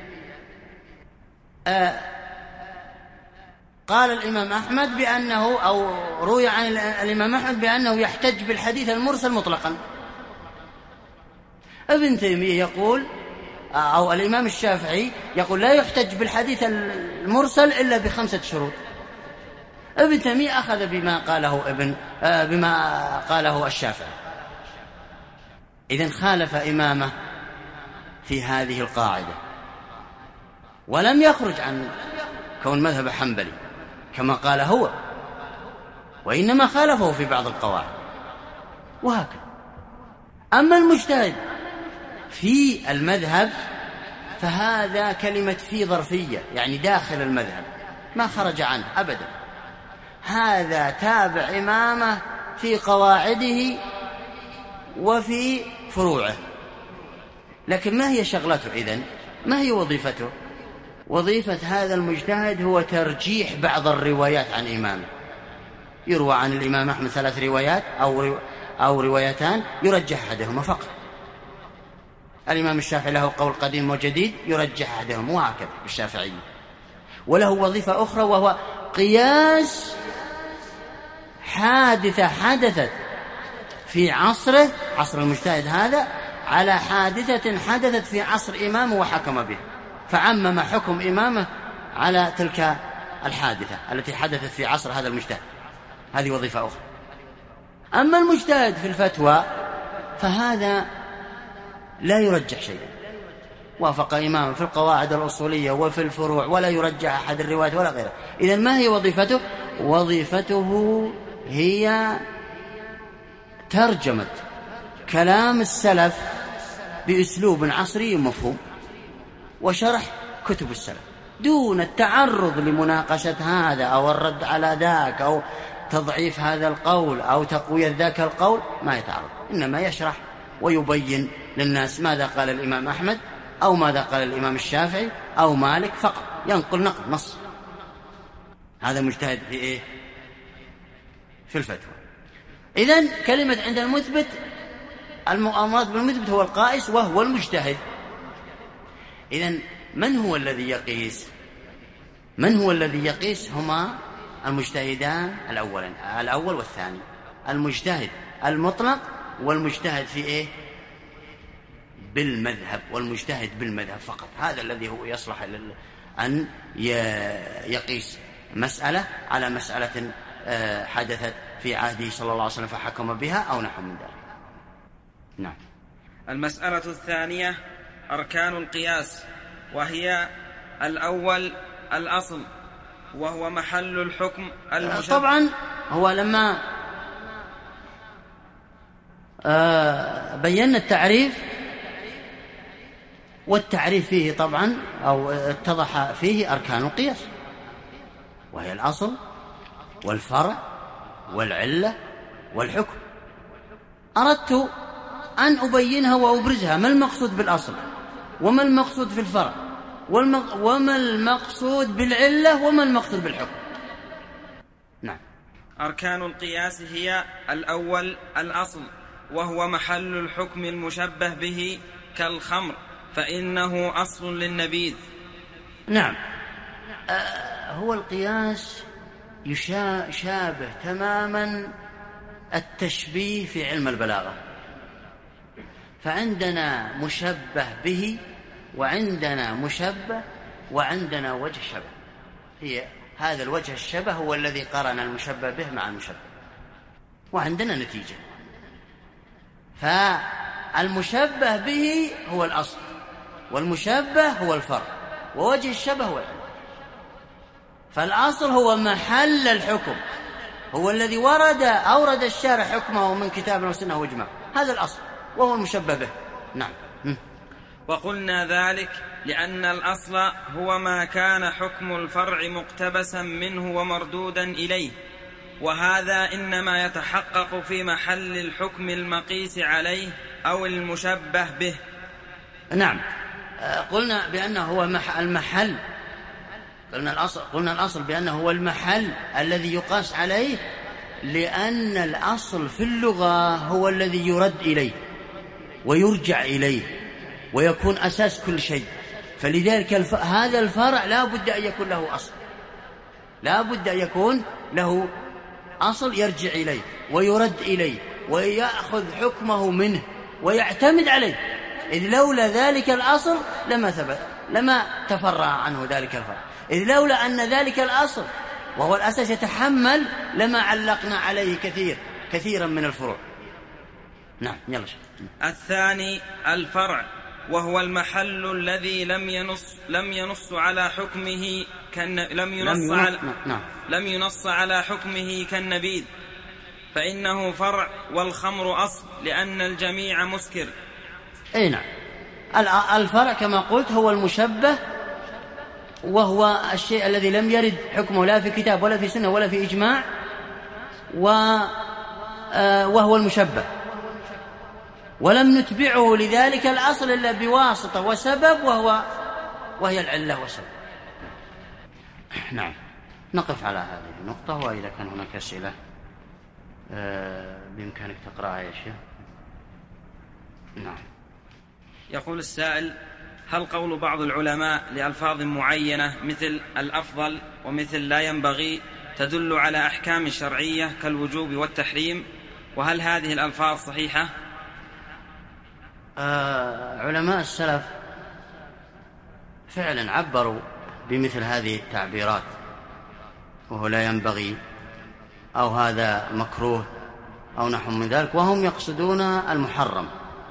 Speaker 1: قال الإمام أحمد بأنه، أو روي عن الإمام أحمد بأنه يحتج بالحديث المرسل مطلقا. ابن تيمية يقول، أو الإمام الشافعي يقول لا يحتج بالحديث المرسل إلا ب5 شروط. ابن تيمية أخذ بما قاله الشافعي، إذن خالف إمامه في هذه القاعدة، ولم يخرج عن كون مذهب حنبلي كما قال هو، وإنما خالفه في بعض القواعد وهكذا. أما المجتهد في المذهب فهذا كلمة في ظرفية، يعني داخل المذهب ما خرج عنه أبدا، هذا تابع إمامه في قواعده وفي فروعه. لكن ما هي شغلته إذن؟ ما هي وظيفته؟ وظيفة هذا المجتهد هو ترجيح بعض الروايات عن إمامه. يروى عن الإمام أحمد 3 روايات أو روايتان، يرجح أحدهما فقط. الإمام الشافعي له قول قديم وجديد، يرجح أحدهما، وهكذا الشافعي. وله وظيفة أخرى وهو قياس حادثة حدثت في عصره، عصر المجتهد هذا، على حادثة حدثت في عصر إمامه وحكم به، فعمم حكم إمامه على تلك الحادثة التي حدثت في عصر هذا المجتهد. هذه وظيفة أخرى. أما المجتهد في الفتوى فهذا لا يرجح شيئا، وافق إمامه في القواعد الأصولية وفي الفروع، ولا يرجح أحد الروايات ولا غيره. إذن ما هي وظيفته؟ وظيفته هي ترجمة كلام السلف بأسلوب عصري مفهوم، وشرح كتب السلف دون التعرض لمناقشة هذا أو الرد على ذاك أو تضعيف هذا القول أو تقوية ذاك القول. ما يتعرض، إنما يشرح ويبين للناس ماذا قال الإمام أحمد أو ماذا قال الإمام الشافعي أو مالك، فقط ينقل نقل نص. هذا مجتهد في إيه؟ في الفتوى. إذن كلمة عند المثبت، المؤامرات بالمثبت هو القائس وهو المجتهد. إذن من هو الذي يقيس؟ من هو الذي يقيس؟ هما المجتهدان الأول والثاني، المجتهد المطلق والمجتهد في إيه؟ بالمذهب، والمجتهد بالمذهب فقط، هذا الذي هو يصلح أن يقيس مسألة على مسألة حدثت في عهده صلى الله عليه وسلم فحكم بها أو نحو من ذلك. نعم.
Speaker 2: المسألة الثانية أركان القياس، وهي الأول الأصل، وهو محل الحكم المشبه.
Speaker 1: طبعا هو لما بينا التعريف، والتعريف فيه طبعا أو اتضح فيه أركان القياس، وهي الأصل والفرع والعلة والحكم. أردت أن أبينها وأبرزها، ما المقصود بالأصل، وما المقصود في الفرع، وما المقصود بالعلة، وما المقصود بالحكم. نعم.
Speaker 2: أركان القياس هي الأول الأصل، وهو محل الحكم المشبه به كالخمر، فإنه أصل للنبيذ.
Speaker 1: نعم. هو القياس يشابه تماما التشبيه في علم البلاغة، فعندنا مشبه به، وعندنا مشبه، وعندنا وجه شبه. هي هذا الوجه الشبه هو الذي قرن المشبه به مع المشبه، وعندنا نتيجة. فالمشبه به هو الأصل، والمشبه هو الفرع، ووجه الشبه هو العلة. فالأصل هو محل الحكم، هو الذي أورد الشارع حكمه من كتاب وسنة وإجماع، هذا الأصل وهو المشبه به. نعم.
Speaker 2: وقلنا ذلك لأن الأصل هو ما كان حكم الفرع مقتبسا منه ومردودا إليه، وهذا إنما يتحقق في محل الحكم المقيس عليه أو المشبه به.
Speaker 1: نعم. قلنا بأنه هو المحل، قلنا الأصل بأنه هو المحل الذي يقاس عليه، لأن الأصل في اللغة هو الذي يرد إليه ويرجع إليه ويكون أساس كل شيء. فلذلك هذا الفرع لا بد أن يكون له أصل، لا بد أن يكون له أصل يرجع إليه ويرد إليه ويأخذ حكمه منه ويعتمد عليه، إذ لولا ذلك الأصل لما تفرع عنه ذلك الفرع، إذ لولا أن ذلك الأصل وهو الأساس يتحمل لما علقنا عليه كثيرا من الفروع. نعم. يلا.
Speaker 2: الثاني الفرع، وهو المحل الذي لم ينص على حكمه لم ينص على حكمه كالنبيذ، فإنه فرع، والخمر أصل لأن الجميع مسكر.
Speaker 1: أي نعم. الفرع كما قلت هو المشبه، وهو الشيء الذي لم يرد حكمه لا في كتاب ولا في سنة ولا في إجماع، وهو المشبه، ولم نتبعه لذلك الأصل إلا بواسطة وسبب، وهي العلة والسبب. نعم. نقف على هذه النقطة، وإذا كان هناك أسئلة بإمكانك تقرأها يا شيخ. نعم.
Speaker 2: يقول السائل: هل قول بعض العلماء لألفاظ معينة مثل الأفضل ومثل لا ينبغي تدل على أحكام شرعية كالوجوب والتحريم، وهل هذه الألفاظ صحيحة؟
Speaker 1: علماء السلف فعلا عبروا بمثل هذه التعبيرات، وهو لا ينبغي أو هذا مكروه أو نحو من ذلك، وهم يقصدون المحرم.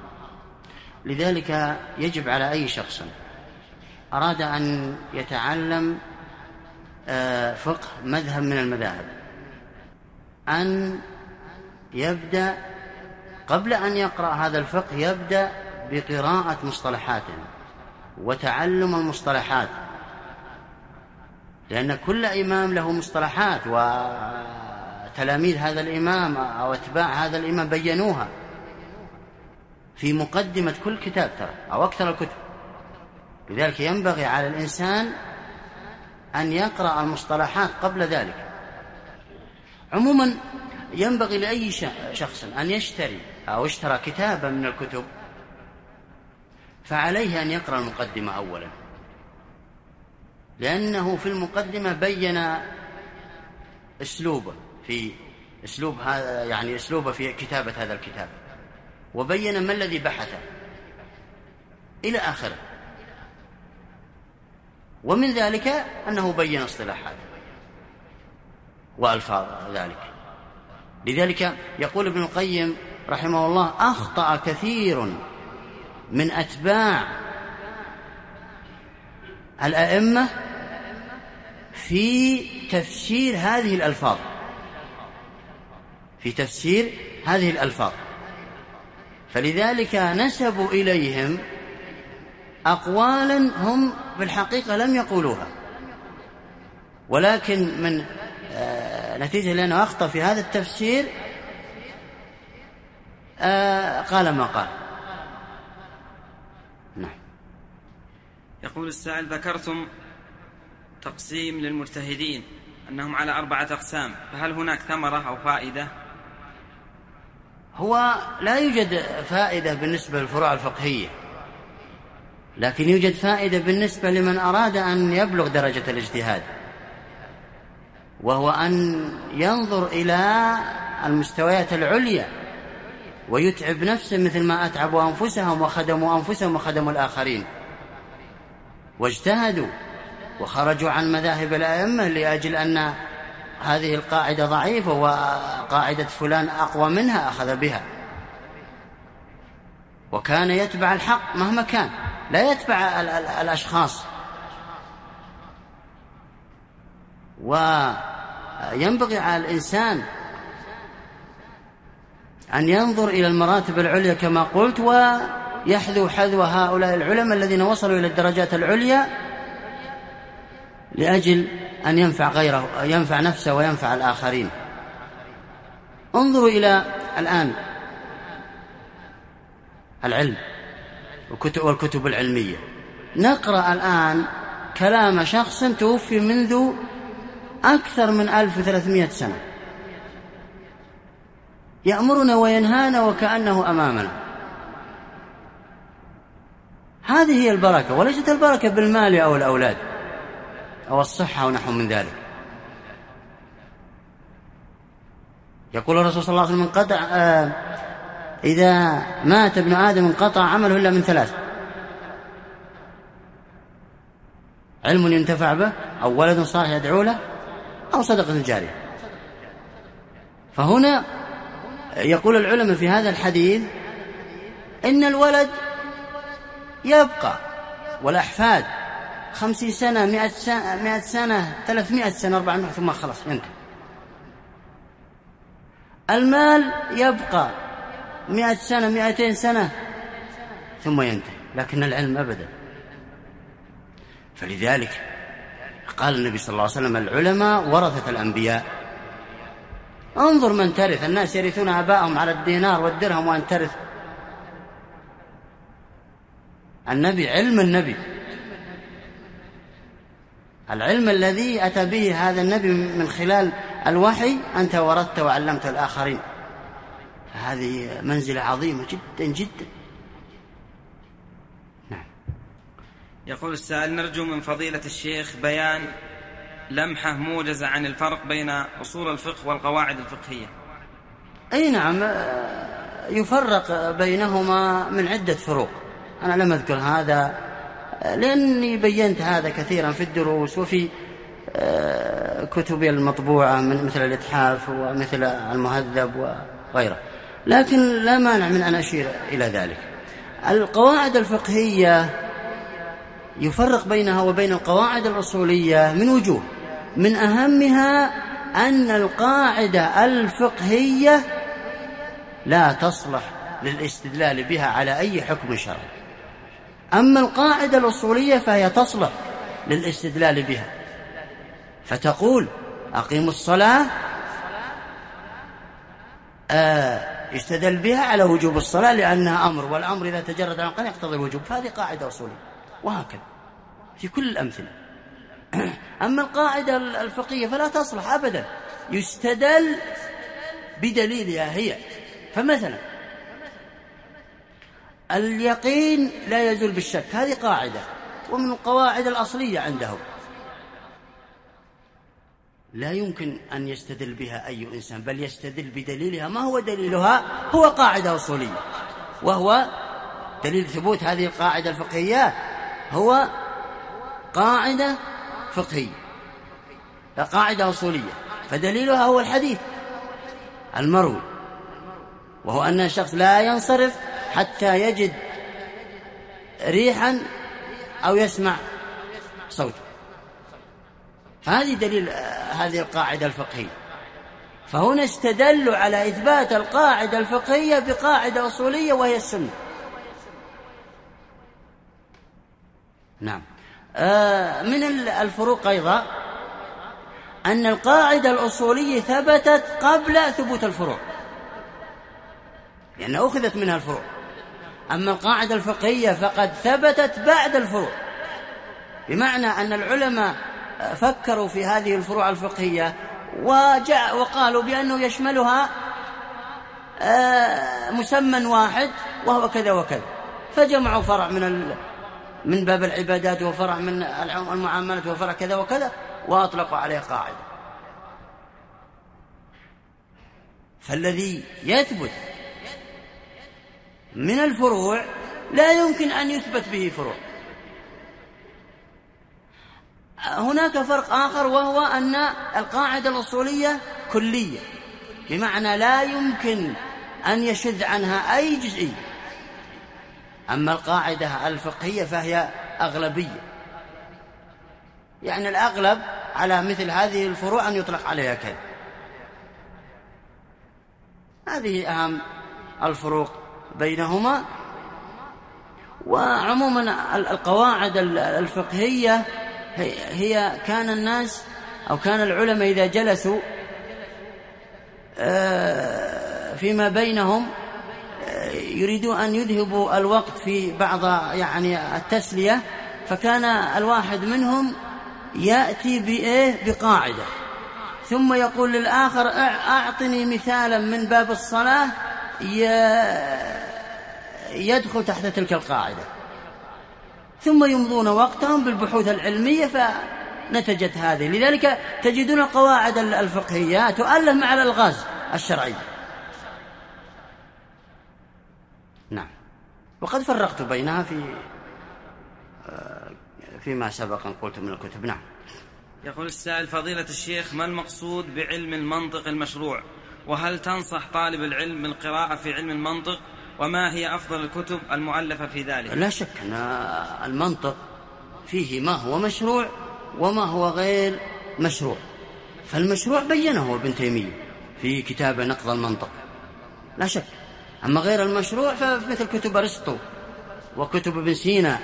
Speaker 1: لذلك يجب على أي شخص أراد أن يتعلم فقه مذهب من المذاهب أن يبدأ قبل أن يقرأ هذا الفقه يبدأ بقراءة مصطلحاته وتعلم المصطلحات، لأن كل إمام له مصطلحات، وتلاميذ هذا الإمام أو أتباع هذا الإمام بينوها في مقدمة كل كتاب أو أكثر الكتب. لذلك ينبغي على الإنسان أن يقرأ المصطلحات قبل ذلك. عموما ينبغي لأي شخص أن يشتري أو اشترى كتابا من الكتب فعليه أن يقرأ المقدمة أولا، لأنه في المقدمة بين أسلوبه في كتابة هذا الكتاب، وبين ما الذي بحثه إلى آخره. ومن ذلك أنه بين اصطلاحات وألفاظ ذلك. لذلك يقول ابن القيم رحمه الله: أخطأ كثير من أتباع الأئمة في تفسير هذه الألفاظ، فلذلك نسبوا إليهم أقوالا هم في الحقيقة لم يقولوها، ولكن من نتيجة لأنه أخطأ في هذا التفسير قال ما قال. نعم.
Speaker 2: يقول السائل: ذكرتم تقسيم للمجتهدين أنهم على 4 أقسام، فهل هناك ثمرة أو فائدة؟
Speaker 1: هو لا يوجد فائدة بالنسبة للفروع الفقهية، لكن يوجد فائدة بالنسبة لمن أراد أن يبلغ درجة الاجتهاد، وهو أن ينظر إلى المستويات العليا ويتعب نفسه مثل ما أتعبوا أنفسهم وخدموا أنفسهم وخدموا الآخرين، واجتهدوا وخرجوا عن مذاهب الأئمة لأجل أن هذه القاعدة ضعيفة وقاعدة فلان أقوى منها أخذ بها، وكان يتبع الحق مهما كان، لا يتبع الأشخاص. وينبغي على الإنسان أن ينظر إلى المراتب العليا كما قلت، ويحذو حذو هؤلاء العلماء الذين وصلوا إلى الدرجات العليا لأجل أن ينفع نفسه وينفع الآخرين. انظروا إلى الآن العلم والكتب العلمية. نقرأ الآن كلام شخص توفي منذ أكثر من 1300 سنة، يأمرنا وينهانا وكأنه أمامنا. هذه هي البركة، وليست البركة بالمال أو الأولاد أو الصحة ونحو من ذلك. يقول الرسول صلى الله عليه وسلم: إذا مات ابن آدم انقطع عمله إلا من 3: علم ينتفع به، أو ولد صالح يدعو له، أو صدقة جارية. فهنا يقول العلماء في هذا الحديث إن الولد يبقى، والأحفاد 50 سنة 100 سنة 300 سنة 400 ثم خلص ينتهي. المال يبقى 100 سنة 200 سنة ثم ينتهي، لكن العلم أبدا. فلذلك قال النبي صلى الله عليه وسلم: العلماء ورثة الأنبياء. انظر من ترث، الناس يرثون آباءهم على الدينار والدرهم، وأن ترث النبي، علم النبي، العلم الذي أتى به هذا النبي من خلال الوحي، أنت ورثت وعلمت الآخرين. هذه منزلة عظيمة جدا جدا. نعم.
Speaker 2: يقول السائل: نرجو من فضيلة الشيخ بيان لمحة موجزة عن الفرق بين أصول الفقه والقواعد الفقهية.
Speaker 1: أي نعم، يفرق بينهما من عدة فروق. أنا لم أذكر هذا لأني بينت هذا كثيرا في الدروس وفي كتبي المطبوعة مثل الإتحاف ومثل المهذب وغيره، لكن لا مانع من أن أشير إلى ذلك. القواعد الفقهية يفرق بينها وبين القواعد الأصولية من وجوه، من أهمها أن القاعدة الفقهية لا تصلح للاستدلال بها على أي حكم شرعي، أما القاعدة الأصولية فهي تصلح للاستدلال بها، فتقول: أقيموا الصلاة، يستدل بها على وجوب الصلاة لأنها أمر، والأمر إذا تجرد عن قول يقتضي الوجوب، فهذه قاعدة أصولية، وهكذا في كل الأمثلة. أما القاعدة الفقهية فلا تصلح أبدا، يستدل بدليلها هي. فمثلا اليقين لا يزول بالشك، هذه قاعدة ومن القواعد الأصلية عندهم. لا يمكن أن يستدل بها أي إنسان، بل يستدل بدليلها. ما هو دليلها؟ هو قاعدة أصولية، وهو دليل ثبوت هذه القاعدة الفقهية هو قاعدة فقهية، قاعدة أصولية، فدليلها هو الحديث المروي، وهو أن الشخص لا ينصرف حتى يجد ريحا أو يسمع صوتا. فهذه دليل هذه القاعدة الفقهية. فهنا استدلوا على إثبات القاعدة الفقهية بقاعدة أصولية وهي السنة. نعم. من الفروق أيضا أن القاعدة الأصولية ثبتت قبل ثبوت الفروع، لأن أخذت منها الفروع. أما القاعدة الفقهية فقد ثبتت بعد الفروع، بمعنى أن العلماء فكروا في هذه الفروع الفقهية وقالوا بأنه يشملها مسمى واحد وهو كذا وكذا، فجمعوا فرع من باب العبادات وفرع من المعاملات وفرع كذا وكذا وأطلقوا عليه قاعدة. فالذي يثبت من الفروع لا يمكن أن يثبت به فروع. هناك فرق آخر، وهو أن القاعدة الأصولية كلية، بمعنى لا يمكن أن يشذ عنها أي جزئية. أما القاعدة الفقهية فهي أغلبية، يعني الأغلب على مثل هذه الفروع أن يطلق عليها كذا. هذه أهم الفروق بينهما. وعموما القواعد الفقهية هي كان الناس أو كان العلماء إذا جلسوا فيما بينهم يريدون أن يذهبوا الوقت في بعض يعني التسلية، فكان الواحد منهم يأتي بقاعدة ثم يقول للآخر أعطني مثالا من باب الصلاة يدخل تحت تلك القاعدة، ثم يمضون وقتهم بالبحوث العلمية فنتجت هذه. لذلك تجدون القواعد الفقهية تؤلف مع الألغاز الشرعية. نعم. وقد فرقت بينها فيما سبق أن قلت من الكتب. نعم.
Speaker 2: يقول السائل: فضيلة الشيخ، ما المقصود بعلم المنطق المشروع؟ وهل تنصح طالب العلم بالقراءة في علم المنطق؟ وما هي أفضل الكتب المؤلفة في ذلك؟
Speaker 1: لا شك أن المنطق فيه ما هو مشروع وما هو غير مشروع. فالمشروع بينه ابن تيمية في كتاب نقض المنطق، لا شك. أما غير المشروع فمثل كتب أرسطو وكتب ابن سينا،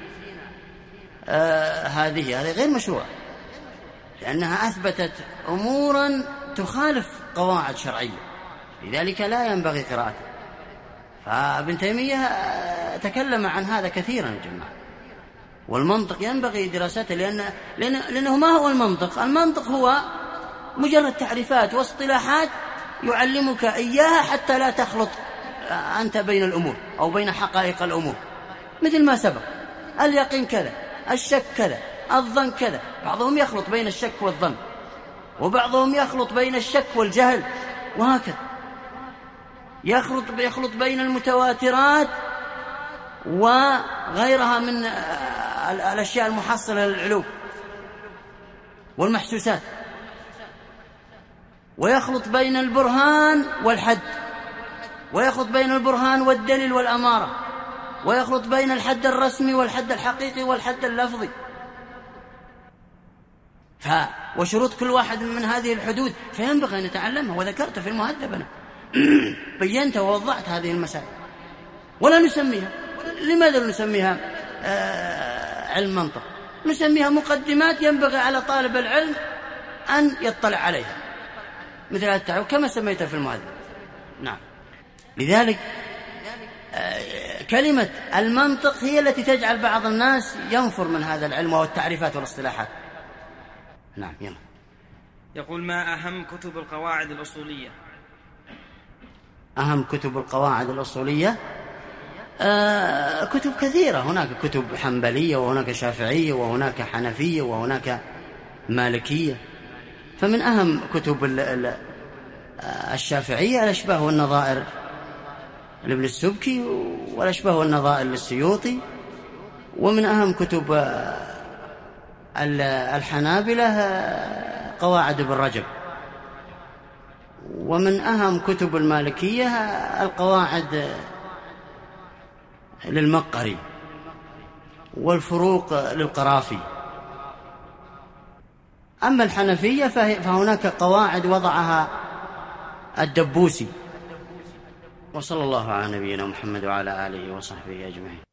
Speaker 1: هذه غير مشروع، لأنها أثبتت أمورا تخالف قواعد شرعية، لذلك لا ينبغي قراءته. فابن تيمية تكلم عن هذا كثيرا يا جماعة. والمنطق ينبغي دراسته، لأنه ما هو المنطق؟ المنطق هو مجرد تعريفات واصطلاحات يعلمك إياها حتى لا تخلط أنت بين الأمور أو بين حقائق الأمور، مثل ما سبق: اليقين كذا، الشك كذا، الظن كذا. بعضهم يخلط بين الشك والظن، وبعضهم يخلط بين الشك والجهل، وهكذا يخلط بين المتواترات وغيرها من الأشياء المحصلة للعلوم والمحسوسات، ويخلط بين البرهان والحد، ويخلط بين البرهان والدليل والأمارة، ويخلط بين الحد الرسمي والحد الحقيقي والحد اللفظي. وشروط كل واحد من هذه الحدود فينبغي أن نتعلمها، وذكرت في المهذب أنا بينت ووضعت هذه المسائل. ولا نسميها، لماذا نسميها علم منطق؟ نسميها مقدمات ينبغي على طالب العلم أن يطلع عليها، مثل هذا التعريف كما سميتها في المهذب. نعم. لذلك كلمة المنطق هي التي تجعل بعض الناس ينفر من هذا العلم والتعريفات والاصطلاحات. نعم. يلا.
Speaker 2: يقول: ما أهم كتب القواعد الأصولية؟
Speaker 1: أهم كتب القواعد الأصولية كتب كثيرة. هناك كتب حنبلية، وهناك شافعية، وهناك حنفية، وهناك مالكية، فمن أهم كتب الشافعية الأشباه والنظائر لابن السبكي، والأشباه والنظائر للسيوطي. ومن أهم كتب الحنابلة قواعد ابن رجب. ومن أهم كتب المالكية القواعد للمقري، والفروق للقرافي. أما الحنفية فهناك قواعد وضعها الدبوسي. وصلى الله على نبينا محمد وعلى آله وصحبه أجمعين.